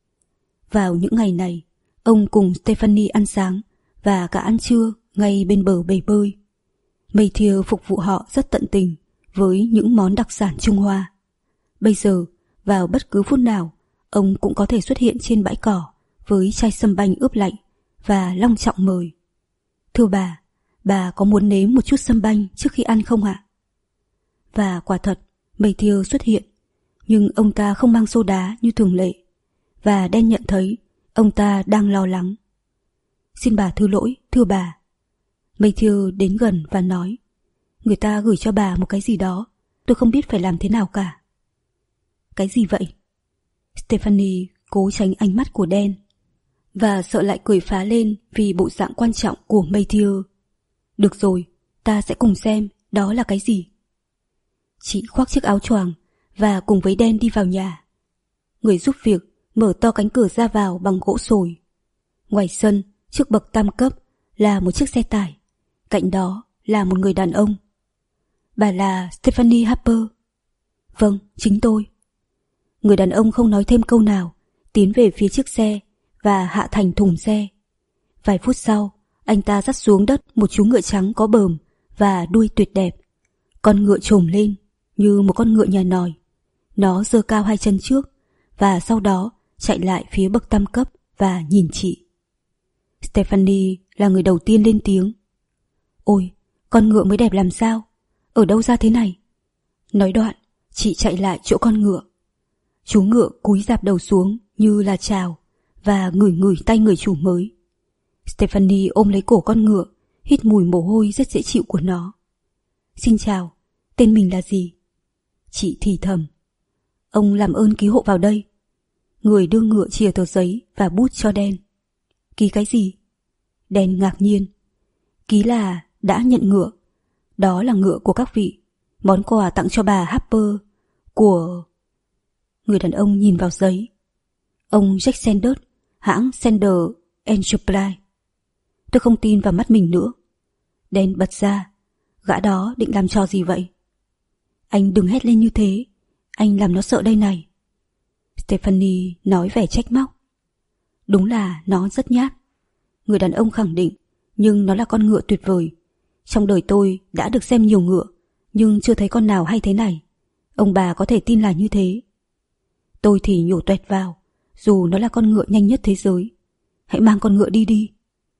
Vào những ngày này, ông cùng Stephanie ăn sáng và cả ăn trưa ngay bên bờ bể bơi. Matthew phục vụ họ rất tận tình với những món đặc sản Trung Hoa. Bây giờ, vào bất cứ phút nào, ông cũng có thể xuất hiện trên bãi cỏ với chai sâm banh ướp lạnh và long trọng mời. Thưa bà, bà có muốn nếm một chút sâm banh trước khi ăn không ạ? Và quả thật, Matthew xuất hiện, nhưng ông ta không mang soda như thường lệ, và Dan nhận thấy ông ta đang lo lắng. Xin bà thứ lỗi, thưa bà. Matthew đến gần và nói, người ta gửi cho bà một cái gì đó, tôi không biết phải làm thế nào cả. Cái gì vậy? Stephanie cố tránh ánh mắt của Dan và sợ lại cười phá lên vì bộ dạng quan trọng của Matthew. Được rồi, ta sẽ cùng xem đó là cái gì. Chị khoác chiếc áo choàng và cùng với Dan đi vào nhà. Người giúp việc mở to cánh cửa ra vào bằng gỗ sồi. Ngoài sân, trước bậc tam cấp là một chiếc xe tải. Cạnh đó là một người đàn ông. Bà là Stephanie Harper. Vâng, chính tôi. Người đàn ông không nói thêm câu nào, tiến về phía chiếc xe và hạ thành thùng xe. Vài phút sau, anh ta dắt xuống đất một chú ngựa trắng có bờm và đuôi tuyệt đẹp. Con ngựa trồm lên như một con ngựa nhà nòi. Nó giơ cao hai chân trước và sau đó chạy lại phía bậc tam cấp và nhìn chị. Stephanie là người đầu tiên lên tiếng. Ôi, con ngựa mới đẹp làm sao? Ở đâu ra thế này? Nói đoạn, chị chạy lại chỗ con ngựa. Chú ngựa cúi rạp đầu xuống như là chào và ngửi ngửi tay người chủ mới. Stephanie ôm lấy cổ con ngựa, hít mùi mồ hôi rất dễ chịu của nó. Xin chào, tên mình là gì? Chị thì thầm. Ông làm ơn ký hộ vào đây. Người đưa ngựa chìa tờ giấy và bút cho Dan. Ký cái gì? Dan ngạc nhiên. Ký là đã nhận ngựa. Đó là ngựa của các vị, món quà tặng cho bà Harper của... Người đàn ông nhìn vào giấy. Ông Jack Sanders, hãng Sanders Enterprise. Tôi không tin vào mắt mình nữa. Dan bật ra. Gã đó định làm trò gì vậy? Anh đừng hét lên như thế. Anh làm nó sợ đây này. Stephanie nói vẻ trách móc. Đúng là nó rất nhát. Người đàn ông khẳng định. Nhưng nó là con ngựa tuyệt vời. Trong đời tôi đã được xem nhiều ngựa, nhưng chưa thấy con nào hay thế này. Ông bà có thể tin là như thế. Tôi thì nhổ toẹt vào. Dù nó là con ngựa nhanh nhất thế giới. Hãy mang con ngựa đi đi.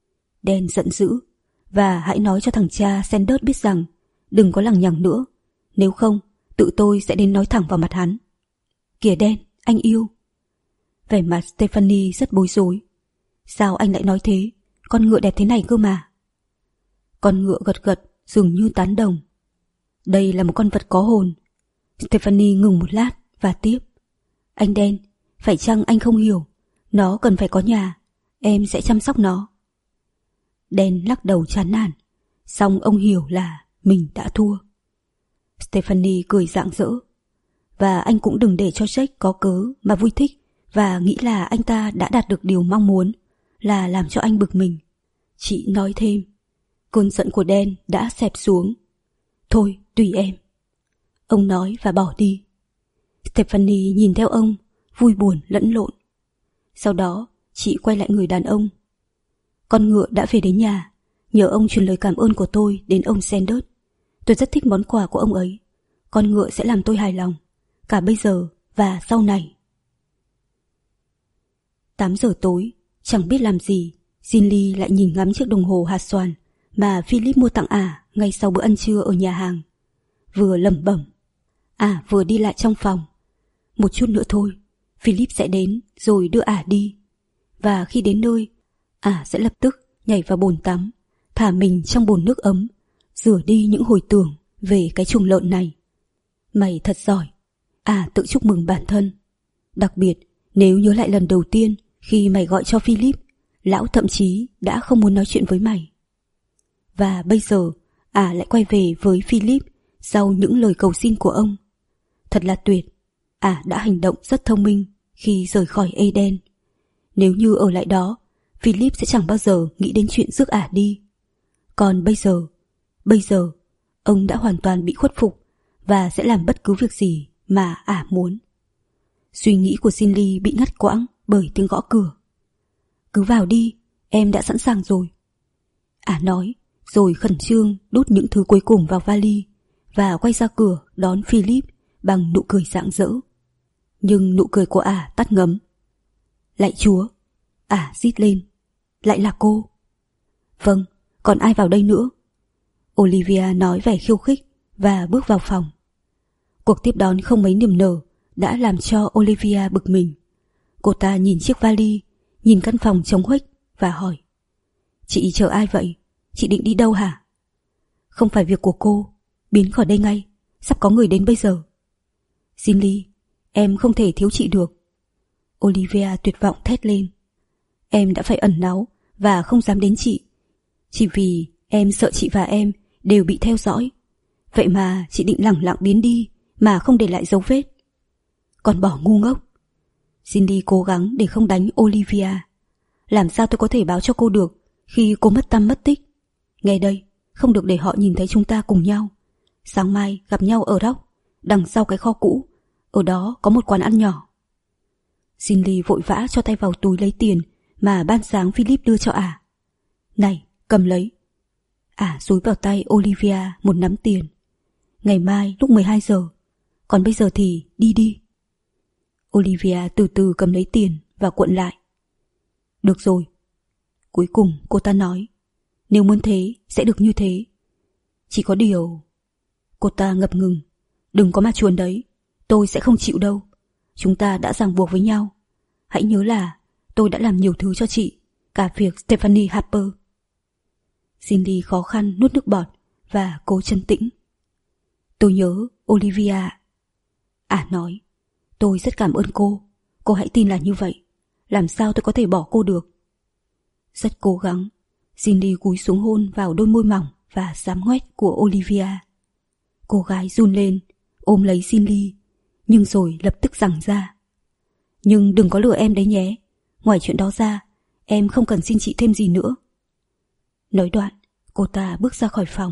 Dan giận dữ. Và hãy nói cho thằng cha Sanders biết rằng đừng có lằng nhằng nữa. Nếu không, tự tôi sẽ đến nói thẳng vào mặt hắn. Kìa Dan, anh yêu. Vẻ mặt Stephanie rất bối rối. Sao anh lại nói thế? Con ngựa đẹp thế này cơ mà. Con ngựa gật gật dường như tán đồng. Đây là một con vật có hồn. Stephanie ngừng một lát và tiếp. Anh Dan, phải chăng anh không hiểu? Nó cần phải có nhà. Em sẽ chăm sóc nó. Dan lắc đầu chán nản. Xong ông hiểu là mình đã thua. Stephanie cười rạng rỡ. Và anh cũng đừng để cho Jack có cớ mà vui thích và nghĩ là anh ta đã đạt được điều mong muốn, là làm cho anh bực mình. Chị nói thêm, cơn giận của Dan đã xẹp xuống. Thôi, tùy em. Ông nói và bỏ đi. Stephanie nhìn theo ông, vui buồn lẫn lộn. Sau đó, chị quay lại người đàn ông. Con ngựa đã về đến nhà, nhờ ông truyền lời cảm ơn của tôi đến ông Sanders. Tôi rất thích món quà của ông ấy. Con ngựa sẽ làm tôi hài lòng, cả bây giờ và sau này. Tám giờ tối, chẳng biết làm gì, Ginny lại nhìn ngắm chiếc đồng hồ hạt xoàn mà Philip mua tặng ả ngay sau bữa ăn trưa ở nhà hàng. Vừa lẩm bẩm, ả vừa đi lại trong phòng. Một chút nữa thôi, Philip sẽ đến rồi đưa ả đi. Và khi đến nơi, ả sẽ lập tức nhảy vào bồn tắm, thả mình trong bồn nước ấm, rửa đi những hồi tưởng về cái chuồng lợn này. Mày thật giỏi, ả tự chúc mừng bản thân. Đặc biệt, nếu nhớ lại lần đầu tiên khi mày gọi cho Philip, lão thậm chí đã không muốn nói chuyện với mày. Và bây giờ, ả lại quay về với Philip sau những lời cầu xin của ông. Thật là tuyệt, ả đã hành động rất thông minh khi rời khỏi Eden. Nếu như ở lại đó, Philip sẽ chẳng bao giờ nghĩ đến chuyện rước ả đi. Còn bây giờ, bây giờ, ông đã hoàn toàn bị khuất phục và sẽ làm bất cứ việc gì mà ả muốn. Suy nghĩ của Ginny bị ngắt quãng bởi tiếng gõ cửa. Cứ vào đi, em đã sẵn sàng rồi. Ả nói, rồi khẩn trương đút những thứ cuối cùng vào vali và quay ra cửa đón Philip bằng nụ cười rạng rỡ. Nhưng nụ cười của ả tắt ngấm. Lạy Chúa, ả rít lên. Lại là cô. Vâng, còn ai vào đây nữa? Olivia nói vẻ khiêu khích và bước vào phòng. Cuộc tiếp đón không mấy niềm nở đã làm cho Olivia bực mình. Cô ta nhìn chiếc vali, nhìn căn phòng trống huếch và hỏi, chị chờ ai vậy? Chị định đi đâu hả? Không phải việc của cô, biến khỏi đây ngay, sắp có người đến bây giờ. Ginny, em không thể thiếu chị được. Olivia tuyệt vọng thét lên. Em đã phải ẩn náu và không dám đến chị, chỉ vì em sợ chị và em đều bị theo dõi. Vậy mà chị định lẳng lặng biến đi mà không để lại dấu vết. Còn bỏ ngu ngốc. Ginny cố gắng để không đánh Olivia. Làm sao tôi có thể báo cho cô được khi cô mất tăm mất tích? Nghe đây, không được để họ nhìn thấy chúng ta cùng nhau. Sáng mai gặp nhau ở Rock, đằng sau cái kho cũ. Ở đó có một quán ăn nhỏ. Ginny vội vã cho tay vào túi lấy tiền mà ban sáng Philip đưa cho ả. Này, cầm lấy. Ả dúi vào tay Olivia một nắm tiền. Ngày mai lúc mười hai giờ. Còn bây giờ thì đi đi. Olivia từ từ cầm lấy tiền và cuộn lại. Được rồi. Cuối cùng cô ta nói, nếu muốn thế sẽ được như thế. Chỉ có điều... Cô ta ngập ngừng. Đừng có mà chuồn đấy, tôi sẽ không chịu đâu. Chúng ta đã ràng buộc với nhau. Hãy nhớ là tôi đã làm nhiều thứ cho chị, cả việc Stephanie Harper. Cindy khó khăn nuốt nước bọt và cố trấn tĩnh. Tôi nhớ, Olivia. Ả nói, tôi rất cảm ơn cô. Cô hãy tin là như vậy. Làm sao tôi có thể bỏ cô được? Rất cố gắng, Cindy cúi xuống hôn vào đôi môi mỏng và xám ngoét của Olivia. Cô gái run lên, ôm lấy Cindy, nhưng rồi lập tức giằng ra. Nhưng đừng có lừa em đấy nhé. Ngoài chuyện đó ra, em không cần xin chị thêm gì nữa. Nói đoạn, cô ta bước ra khỏi phòng.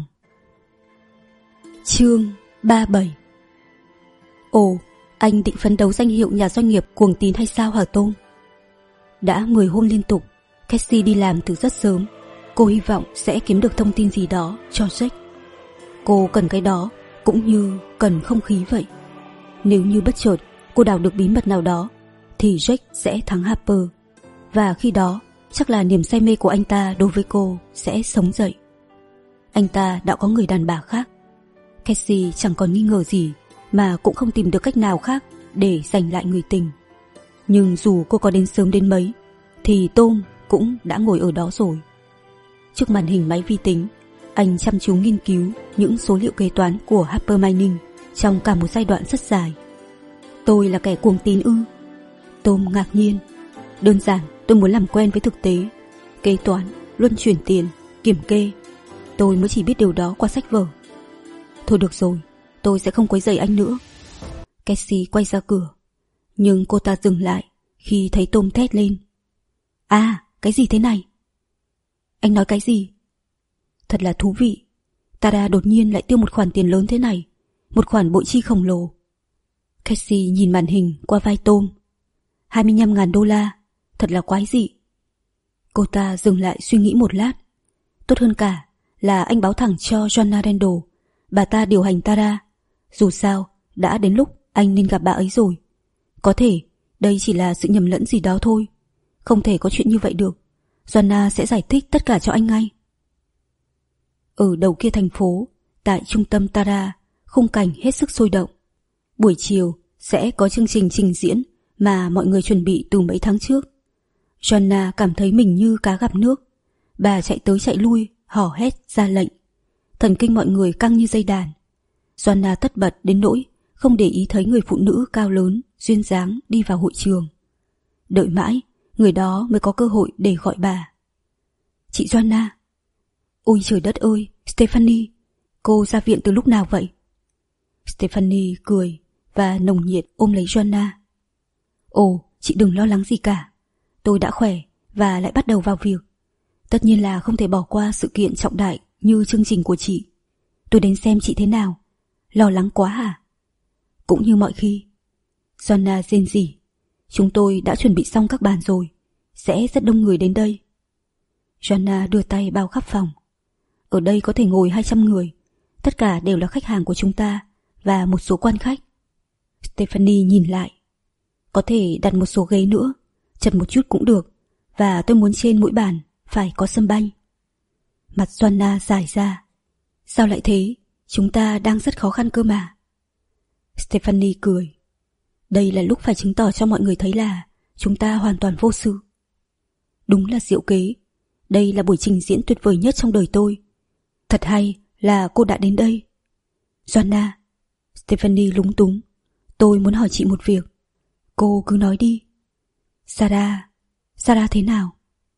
Chương ba mươi bảy. Ồ, anh định phấn đấu danh hiệu nhà doanh nghiệp cuồng tín hay sao hả Tom? Đã mười hôm liên tục, Cassie đi làm từ rất sớm. Cô hy vọng sẽ kiếm được thông tin gì đó cho Jack. Cô cần cái đó cũng như cần không khí vậy. Nếu như bất chợt cô đào được bí mật nào đó thì Jack sẽ thắng Harper. Và khi đó chắc là niềm say mê của anh ta đối với cô sẽ sống dậy. Anh ta đã có người đàn bà khác. Cassie chẳng còn nghi ngờ gì mà cũng không tìm được cách nào khác để giành lại người tình. Nhưng dù cô có đến sớm đến mấy thì Tom cũng đã ngồi ở đó rồi. Trước màn hình máy vi tính, anh chăm chú nghiên cứu những số liệu kế toán của Harper Mining trong cả một giai đoạn rất dài. Tôi là kẻ cuồng tín ư? Tom ngạc nhiên. Đơn giản tôi muốn làm quen với thực tế. Kế toán, luân chuyển tiền, kiểm kê. Tôi mới chỉ biết điều đó qua sách vở. Thôi được rồi, tôi sẽ không quấy rầy anh nữa. Cassie quay ra cửa. Nhưng cô ta dừng lại khi thấy Tom thét lên. À, cái gì thế này? Anh nói cái gì? Thật là thú vị. Tara đột nhiên lại tiêu một khoản tiền lớn thế này, một khoản bội chi khổng lồ. Cassie nhìn màn hình qua vai Tom. hai mươi lăm ngàn đô la, thật là quái dị. Cô ta dừng lại suy nghĩ một lát. Tốt hơn cả là anh báo thẳng cho Joanna Randall, bà ta điều hành Tara. Dù sao, đã đến lúc anh nên gặp bà ấy rồi. Có thể đây chỉ là sự nhầm lẫn gì đó thôi. Không thể có chuyện như vậy được. Joanna sẽ giải thích tất cả cho anh ngay. Ở đầu kia thành phố, tại trung tâm Tara, khung cảnh hết sức sôi động. Buổi chiều sẽ có chương trình trình diễn mà mọi người chuẩn bị từ mấy tháng trước. Joanna cảm thấy mình như cá gặp nước. Bà chạy tới chạy lui, hò hét ra lệnh. Thần kinh mọi người căng như dây đàn. Joanna tất bật đến nỗi không để ý thấy người phụ nữ cao lớn, duyên dáng đi vào hội trường. Đợi mãi, người đó mới có cơ hội để gọi bà. Chị Joanna. Ôi trời đất ơi, Stephanie, cô ra viện từ lúc nào vậy? Stephanie cười và nồng nhiệt ôm lấy Joanna. Ồ, chị đừng lo lắng gì cả. Tôi đã khỏe và lại bắt đầu vào việc. Tất nhiên là không thể bỏ qua sự kiện trọng đại như chương trình của chị. Tôi đến xem chị thế nào. Lo lắng quá à? Cũng như mọi khi. Joanna rên rỉ. Chúng tôi đã chuẩn bị xong các bàn rồi. Sẽ rất đông người đến đây. Joanna đưa tay bao khắp phòng. Ở đây có thể ngồi hai trăm người. Tất cả đều là khách hàng của chúng ta và một số quan khách. Stephanie nhìn lại. Có thể đặt một số ghế nữa, chật một chút cũng được. Và tôi muốn trên mỗi bàn phải có sâm banh. Mặt Joanna dài ra. Sao lại thế? Chúng ta đang rất khó khăn cơ mà. Stephanie cười. Đây là lúc phải chứng tỏ cho mọi người thấy là chúng ta hoàn toàn vô sự. Đúng là diệu kế. Đây là buổi trình diễn tuyệt vời nhất trong đời tôi. Thật hay là cô đã đến đây. Joanna. Stephanie lúng túng. Tôi muốn hỏi chị một việc. Cô cứ nói đi. Sarah. Sarah thế nào?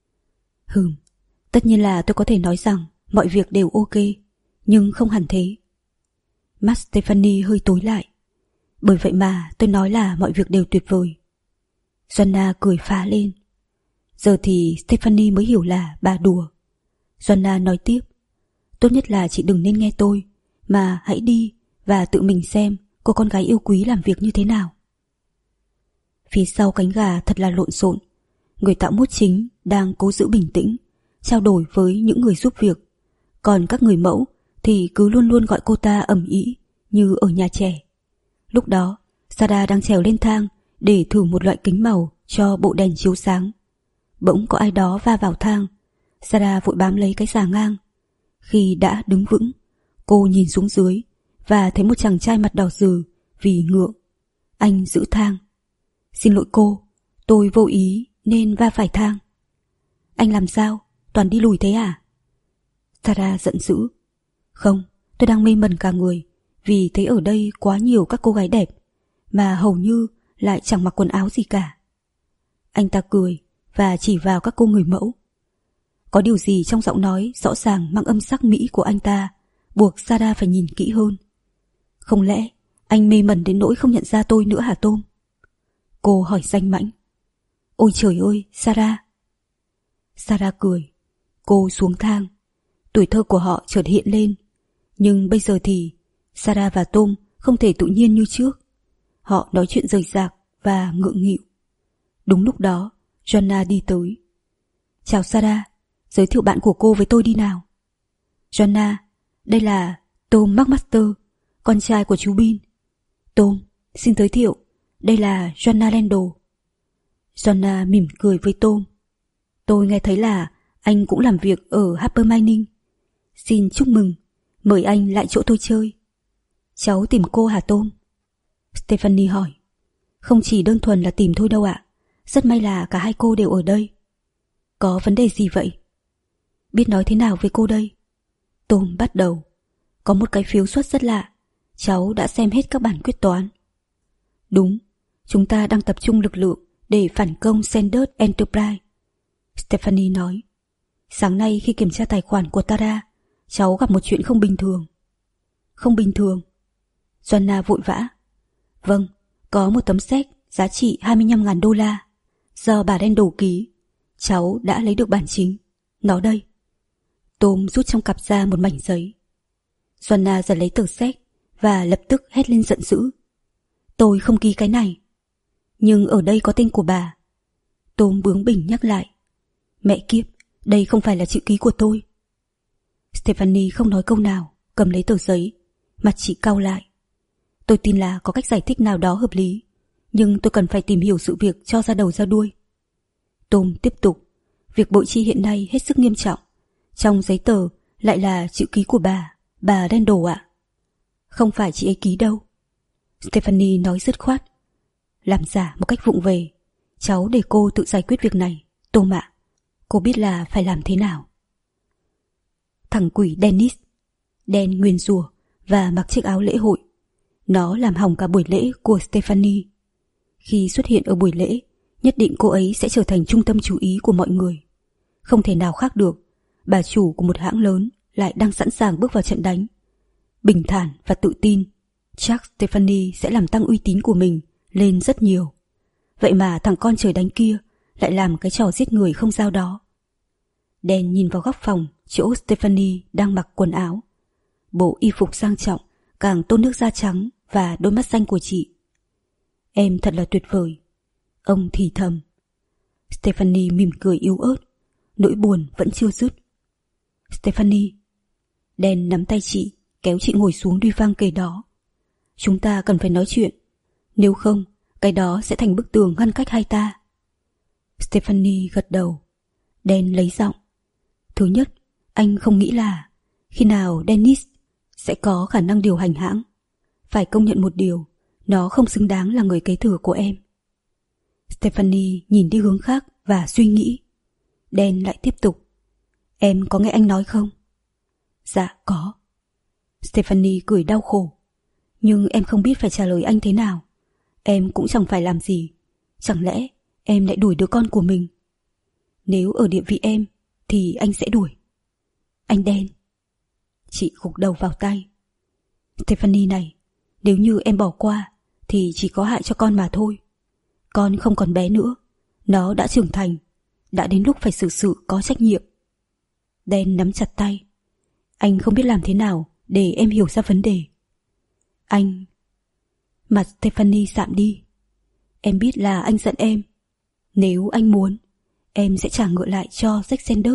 Hừm, tất nhiên là tôi có thể nói rằng mọi việc đều ok, nhưng không hẳn thế. Mắt Stephanie hơi tối lại. Bởi vậy mà tôi nói là mọi việc đều tuyệt vời. Joanna cười phá lên. Giờ thì Stephanie mới hiểu là bà đùa. Joanna nói tiếp. Tốt nhất là chị đừng nên nghe tôi, mà hãy đi và tự mình xem cô con gái yêu quý làm việc như thế nào. Phía sau cánh gà thật là lộn xộn. Người tạo mốt chính đang cố giữ bình tĩnh, trao đổi với những người giúp việc. Còn các người mẫu thì cứ luôn luôn gọi cô ta ầm ĩ như ở nhà trẻ. Lúc đó, Sarah đang trèo lên thang để thử một loại kính màu cho bộ đèn chiếu sáng. Bỗng có ai đó va vào thang. Sarah vội bám lấy cái xà ngang. Khi đã đứng vững, cô nhìn xuống dưới và thấy một chàng trai mặt đỏ rừ vì ngượng. Anh giữ thang. Xin lỗi cô, tôi vô ý nên va phải thang. Anh làm sao? Toàn đi lùi thế à? Sarah giận dữ. Không, tôi đang mê mẩn cả người vì thấy ở đây quá nhiều các cô gái đẹp mà hầu như lại chẳng mặc quần áo gì cả. Anh ta cười và chỉ vào các cô người mẫu. Có điều gì trong giọng nói rõ ràng mang âm sắc mỹ của anh ta buộc Sarah phải nhìn kỹ hơn. Không lẽ anh mê mẩn đến nỗi không nhận ra tôi nữa hả Tom? Cô hỏi danh mãnh. Ôi trời ơi, Sarah. Sarah cười. Cô xuống thang. Tuổi thơ của họ chợt hiện lên. Nhưng bây giờ thì Sarah và Tom không thể tự nhiên như trước. Họ nói chuyện rời rạc và ngượng nghịu. Đúng lúc đó, Joanna đi tới. Chào Sarah, giới thiệu bạn của cô với tôi đi nào. Joanna, đây là Tom McMaster, con trai của chú Bin. Tom, xin giới thiệu, đây là Joanna Randall. Joanna mỉm cười với Tom. Tôi nghe thấy là anh cũng làm việc ở Harper Mining. Xin chúc mừng, mời anh lại chỗ tôi chơi. Cháu tìm cô hả Tom? Stephanie hỏi. Không chỉ đơn thuần là tìm thôi đâu ạ. Rất may là cả hai cô đều ở đây. Có vấn đề gì vậy? Biết nói thế nào với cô đây? Tom bắt đầu. Có một cái phiếu suất rất lạ. Cháu đã xem hết các bản quyết toán. Đúng, chúng ta đang tập trung lực lượng để phản công Sanders Enterprise. Stephanie nói. Sáng nay khi kiểm tra tài khoản của Tara, cháu gặp một chuyện không bình thường. Không bình thường? Joanna vội vã. Vâng, có một tấm séc giá trị hai mươi lăm ngàn đô la. do bà Randall ký. Cháu đã lấy được bản chính. Nó đây. Tom rút trong cặp ra một mảnh giấy. Joanna giật lấy tờ séc và lập tức hét lên giận dữ. Tôi không ký cái này. Nhưng ở đây có tên của bà. Tom bướng bỉnh nhắc lại. Mẹ kiếp, đây không phải là chữ ký của tôi. Stephanie không nói câu nào, cầm lấy tờ giấy, mặt chị cau lại. Tôi tin là có cách giải thích nào đó hợp lý, nhưng tôi cần phải tìm hiểu sự việc cho ra đầu ra đuôi. Tom tiếp tục. Việc bội chi hiện nay hết sức nghiêm trọng. Trong giấy tờ lại là chữ ký của bà, bà Randall ạ. Không phải chị ấy ký đâu. Stephanie nói dứt khoát. Làm giả một cách vụng về. Cháu để cô tự giải quyết việc này, Tom ạ. Cô biết là phải làm thế nào. Thằng quỷ Dennis. Đen nguyền rủa và mặc chiếc áo lễ hội. Nó làm hỏng cả buổi lễ của Stephanie. Khi xuất hiện ở buổi lễ, nhất định cô ấy sẽ trở thành trung tâm chú ý của mọi người. Không thể nào khác được, bà chủ của một hãng lớn lại đang sẵn sàng bước vào trận đánh. Bình thản và tự tin, chắc Stephanie sẽ làm tăng uy tín của mình lên rất nhiều. Vậy mà thằng con trời đánh kia lại làm cái trò giết người không giao đó. Đen nhìn vào góc phòng chỗ Stephanie đang mặc quần áo. Bộ y phục sang trọng càng tôn nước da trắng và đôi mắt xanh của chị. Em thật là tuyệt vời. Ông thì thầm. Stephanie mỉm cười yếu ớt. Nỗi buồn vẫn chưa dứt. Stephanie. Đen nắm tay chị, kéo chị ngồi xuống đi vang kề đó. Chúng ta cần phải nói chuyện. Nếu không, cái đó sẽ thành bức tường ngăn cách hai ta. Stephanie gật đầu. Đen lấy giọng. Thứ nhất, anh không nghĩ là khi nào Dennis sẽ có khả năng điều hành hãng. Phải công nhận một điều, nó không xứng đáng là người kế thừa của em. Stephanie nhìn đi hướng khác và suy nghĩ. Đen lại tiếp tục. Em có nghe anh nói không? Dạ có. Stephanie cười đau khổ. Nhưng em không biết phải trả lời anh thế nào. Em cũng chẳng phải làm gì. Chẳng lẽ em lại đuổi đứa con của mình? Nếu ở địa vị em thì anh sẽ đuổi. Anh Đen. Chị gục đầu vào tay. Stephanie này, nếu như em bỏ qua thì chỉ có hại cho con mà thôi. Con không còn bé nữa. Nó đã trưởng thành. Đã đến lúc phải xử sự có trách nhiệm. Đen nắm chặt tay. Anh không biết làm thế nào để em hiểu ra vấn đề. Anh... Mặt Stephanie sạm đi. Em biết là anh giận em. Nếu anh muốn, em sẽ trả ngựa lại cho Jack Sanders.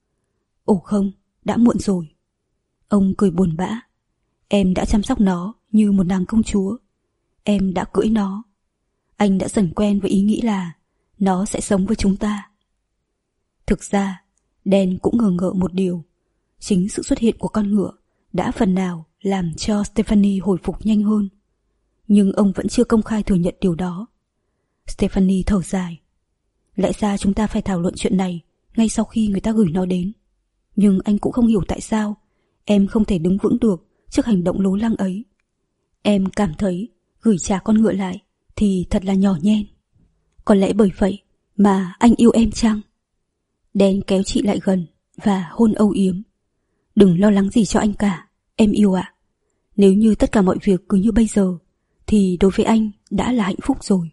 Ồ không, đã muộn rồi. Ông cười buồn bã. Em đã chăm sóc nó như một nàng công chúa. Em đã cưỡi nó. Anh đã dần quen với ý nghĩ là nó sẽ sống với chúng ta. Thực ra, Đen cũng ngờ ngợ một điều. Chính sự xuất hiện của con ngựa đã phần nào làm cho Stephanie hồi phục nhanh hơn. Nhưng ông vẫn chưa công khai thừa nhận điều đó. Stephanie thở dài. Lẽ ra chúng ta phải thảo luận chuyện này ngay sau khi người ta gửi nó đến. Nhưng anh cũng không hiểu tại sao em không thể đứng vững được trước hành động lố lăng ấy. Em cảm thấy gửi trả con ngựa lại thì thật là nhỏ nhen. Có lẽ bởi vậy mà anh yêu em chăng? Đen kéo chị lại gần và hôn âu yếm. Đừng lo lắng gì cho anh cả, em yêu ạ. Nếu như tất cả mọi việc cứ như bây giờ thì đối với anh đã là hạnh phúc rồi.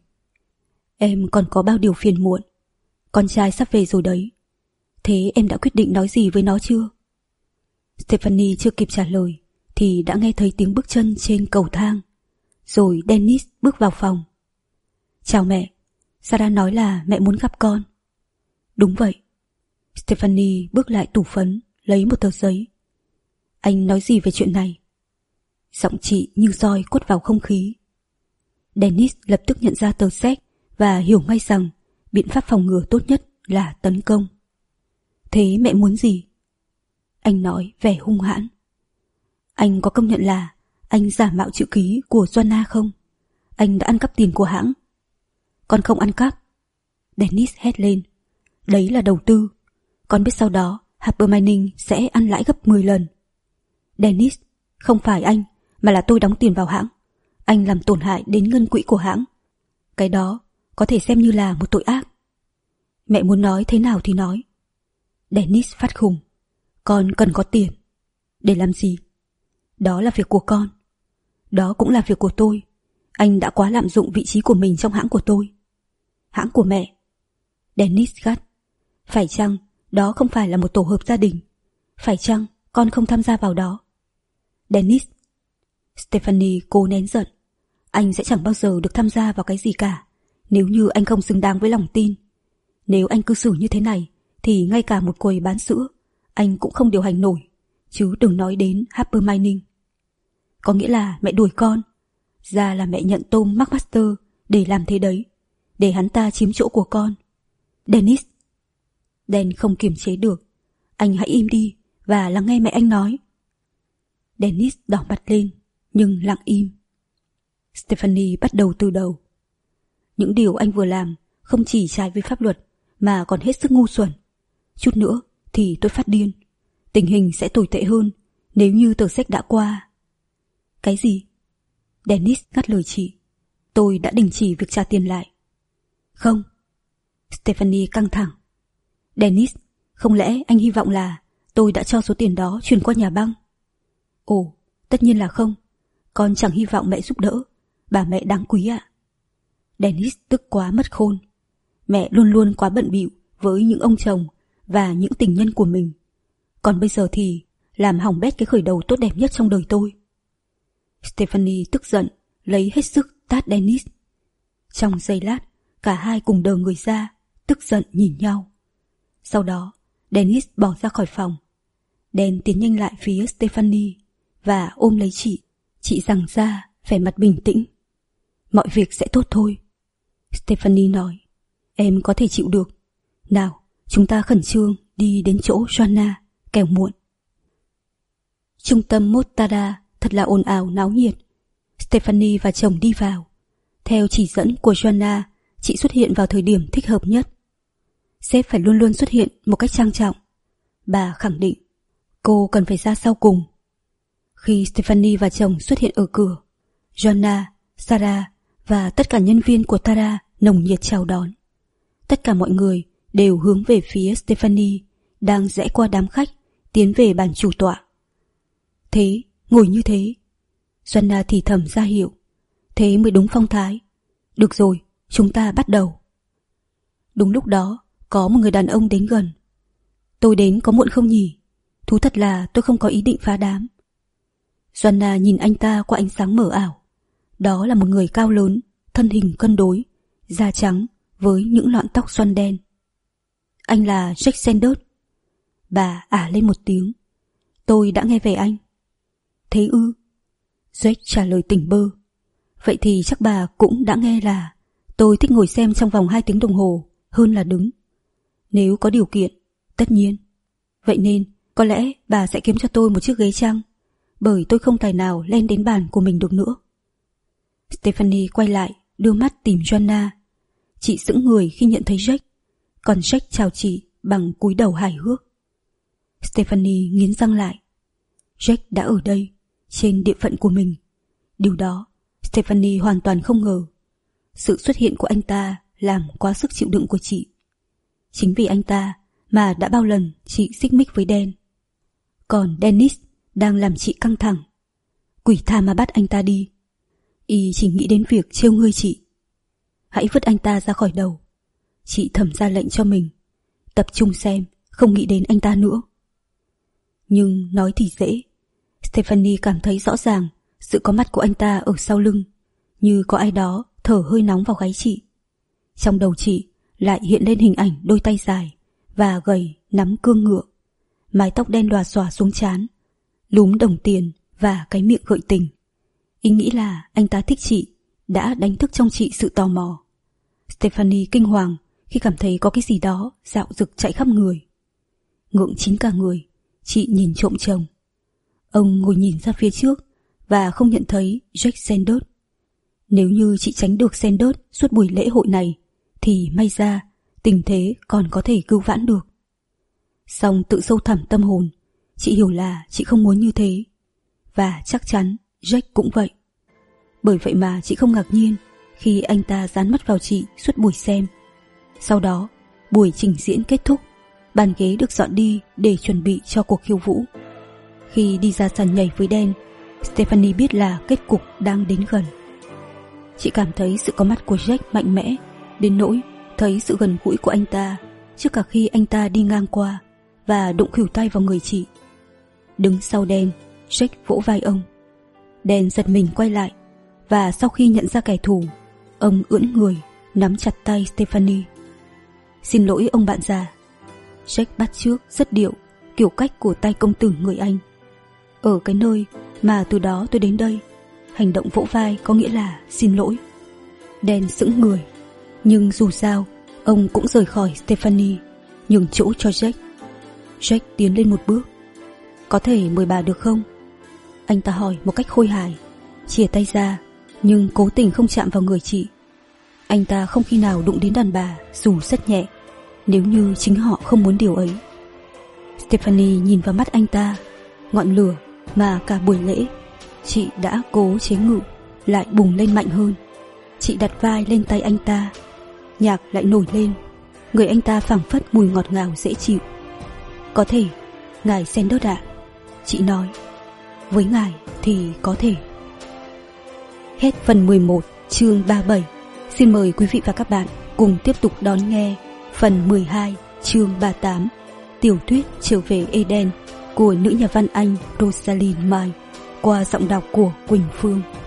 Em còn có bao điều phiền muộn. Con trai sắp về rồi đấy. Thế em đã quyết định nói gì với nó chưa? Stephanie chưa kịp trả lời thì đã nghe thấy tiếng bước chân trên cầu thang. Rồi Dennis bước vào phòng. Chào mẹ. Sarah nói là mẹ muốn gặp con. Đúng vậy. Stephanie bước lại tủ phấn, lấy một tờ giấy. Anh nói gì về chuyện này? Giọng chị như roi quất vào không khí. Dennis lập tức nhận ra tờ séc và hiểu ngay rằng biện pháp phòng ngừa tốt nhất là tấn công. Thế mẹ muốn gì? Anh nói vẻ hung hãn. Anh có công nhận là anh giả mạo chữ ký của Joanna không? Anh đã ăn cắp tiền của hãng. Con không ăn cắp. Dennis hét lên. Đấy là đầu tư. Con biết sau đó Harper Mining sẽ ăn lãi gấp mười lần. Dennis, không phải anh, mà là tôi đóng tiền vào hãng. Anh làm tổn hại đến ngân quỹ của hãng. Cái đó có thể xem như là một tội ác. Mẹ muốn nói thế nào thì nói. Dennis phát khùng. Con cần có tiền. Để làm gì? Đó là việc của con. Đó cũng là việc của tôi. Anh đã quá lạm dụng vị trí của mình trong hãng của tôi. Hãng của mẹ. Dennis gắt. Phải chăng đó không phải là một tổ hợp gia đình? Phải chăng con không tham gia vào đó? Dennis. Stephanie cố nén giận. Anh sẽ chẳng bao giờ được tham gia vào cái gì cả nếu như anh không xứng đáng với lòng tin. Nếu anh cư xử như thế này thì ngay cả một quầy bán sữa anh cũng không điều hành nổi, chứ đừng nói đến Harper Mining. Có nghĩa là mẹ đuổi con, ra là mẹ nhận Tom McMaster để làm thế đấy, để hắn ta chiếm chỗ của con. Dennis. Dan không kiềm chế được. Anh hãy im đi và lắng nghe mẹ anh nói. Dennis đỏ mặt lên nhưng lặng im. Stephanie bắt đầu từ đầu. Những điều anh vừa làm không chỉ trái với pháp luật mà còn hết sức ngu xuẩn. Chút nữa thì tôi phát điên. Tình hình sẽ tồi tệ hơn nếu như tờ séc đã qua. Cái gì? Dennis ngắt lời chị. Tôi đã đình chỉ việc trả tiền lại. Không. Stephanie căng thẳng. Dennis, không lẽ anh hy vọng là tôi đã cho số tiền đó chuyển qua nhà băng? Ồ, tất nhiên là không. Con chẳng hy vọng mẹ giúp đỡ. Bà mẹ đáng quý ạ. Dennis tức quá mất khôn. Mẹ luôn luôn quá bận bịu với những ông chồng và những tình nhân của mình. Còn bây giờ thì làm hỏng bét cái khởi đầu tốt đẹp nhất trong đời tôi. Stephanie tức giận, lấy hết sức tát Dennis. Trong giây lát, cả hai cùng đờ người ra, tức giận nhìn nhau. Sau đó, Dennis bỏ ra khỏi phòng. Dan tiến nhanh lại phía Stephanie và ôm lấy chị. Chị giằng ra, vẻ mặt bình tĩnh. Mọi việc sẽ tốt thôi. Stephanie nói. Em có thể chịu được. Nào, chúng ta khẩn trương đi đến chỗ Joanna, kẻo muộn. Trung tâm Motada thật là ồn ào náo nhiệt. Stephanie và chồng đi vào. Theo chỉ dẫn của Joanna, chị xuất hiện vào thời điểm thích hợp nhất. Sếp phải luôn luôn xuất hiện một cách trang trọng. Bà khẳng định cô cần phải ra sau cùng. Khi Stephanie và chồng xuất hiện ở cửa, Joanna, Sarah và tất cả nhân viên của Tara nồng nhiệt chào đón. Tất cả mọi người đều hướng về phía Stephanie đang rẽ qua đám khách tiến về bàn chủ tọa. Thế, ngồi như thế. Joanna thì thầm ra hiệu. Thế mới đúng phong thái. Được rồi, chúng ta bắt đầu. Đúng lúc đó, có một người đàn ông đến gần. Tôi đến có muộn không nhỉ? Thú thật là tôi không có ý định phá đám. Joanna nhìn anh ta qua ánh sáng mờ ảo. Đó là một người cao lớn, thân hình cân đối, da trắng với những lọn tóc xoăn đen. Anh là Jack Sanders. Bà ả lên một tiếng. Tôi đã nghe về anh. Thế ư? Jack trả lời tỉnh bơ. Vậy thì chắc bà cũng đã nghe là tôi thích ngồi xem trong vòng hai tiếng đồng hồ hơn là đứng. Nếu có điều kiện, tất nhiên. Vậy nên, có lẽ bà sẽ kiếm cho tôi một chiếc ghế chăng? Bởi tôi không tài nào lên đến bàn của mình được nữa. Stephanie quay lại, đưa mắt tìm Joanna. Chị sững người khi nhận thấy Jack, còn Jack chào chị bằng cúi đầu hài hước. Stephanie nghiến răng lại. Jack đã ở đây, trên địa phận của mình. Điều đó, Stephanie hoàn toàn không ngờ. Sự xuất hiện của anh ta làm quá sức chịu đựng của chị. Chính vì anh ta mà đã bao lần chị xích mích với Dan. Còn Dennis đang làm chị căng thẳng. Quỷ tha mà bắt anh ta đi. Y chỉ nghĩ đến việc trêu ngươi chị. Hãy vứt anh ta ra khỏi đầu. Chị thầm ra lệnh cho mình. Tập trung xem, không nghĩ đến anh ta nữa. Nhưng nói thì dễ. Stephanie cảm thấy rõ ràng sự có mặt của anh ta ở sau lưng, như có ai đó thở hơi nóng vào gáy chị. Trong đầu chị lại hiện lên hình ảnh đôi tay dài và gầy nắm cương ngựa, mái tóc đen lòa xòa xuống trán, lúm đồng tiền và cái miệng gợi tình. Ý nghĩ là anh ta thích chị đã đánh thức trong chị sự tò mò. Stephanie kinh hoàng khi cảm thấy có cái gì đó dạo dực chạy khắp người. Ngượng chín cả người, chị nhìn trộm chồng. Ông ngồi nhìn ra phía trước và không nhận thấy Jack Sanders. Nếu như chị tránh được Sanders suốt buổi lễ hội này thì may ra tình thế còn có thể cứu vãn được. Song tự sâu thẳm tâm hồn, chị hiểu là chị không muốn như thế. Và chắc chắn Jack cũng vậy. Bởi vậy mà chị không ngạc nhiên khi anh ta dán mắt vào chị suốt buổi xem. Sau đó, buổi trình diễn kết thúc, bàn ghế được dọn đi để chuẩn bị cho cuộc khiêu vũ. Khi đi ra sàn nhảy với Dan, Stephanie biết là kết cục đang đến gần. Chị cảm thấy sự có mặt của Jack mạnh mẽ đến nỗi thấy sự gần gũi của anh ta trước cả khi anh ta đi ngang qua và đụng khuỷu tay vào người chị. Đứng sau Dan, Jack vỗ vai ông. Dan giật mình quay lại, và sau khi nhận ra kẻ thù, ông ưỡn người nắm chặt tay Stephanie. Xin lỗi ông bạn già. Jack bắt chước rất điệu kiểu cách của tay công tử người Anh. Ở cái nơi mà từ đó tôi đến đây, hành động vỗ vai có nghĩa là xin lỗi. Dan sững người, nhưng dù sao ông cũng rời khỏi Stephanie, nhường chỗ cho Jack. Jack tiến lên một bước. Có thể mời bà được không? Anh ta hỏi một cách khôi hài, chìa tay ra nhưng cố tình không chạm vào người chị. Anh ta không khi nào đụng đến đàn bà dù rất nhẹ, nếu như chính họ không muốn điều ấy. Stephanie nhìn vào mắt anh ta, ngọn lửa mà cả buổi lễ chị đã cố chế ngự lại bùng lên mạnh hơn. Chị đặt vai lên tay anh ta, nhạc lại nổi lên, người anh ta phảng phất mùi ngọt ngào dễ chịu. Có thể, ngài Sanders ạ, chị nói. Với ngài thì có thể. Hết phần mười một chương ba mươi bảy. Xin mời quý vị và các bạn cùng tiếp tục đón nghe phần mười hai chương ba mươi tám, tiểu thuyết Trở về Eden của nữ nhà văn Anh Rosalind May qua giọng đọc của Quỳnh Phương.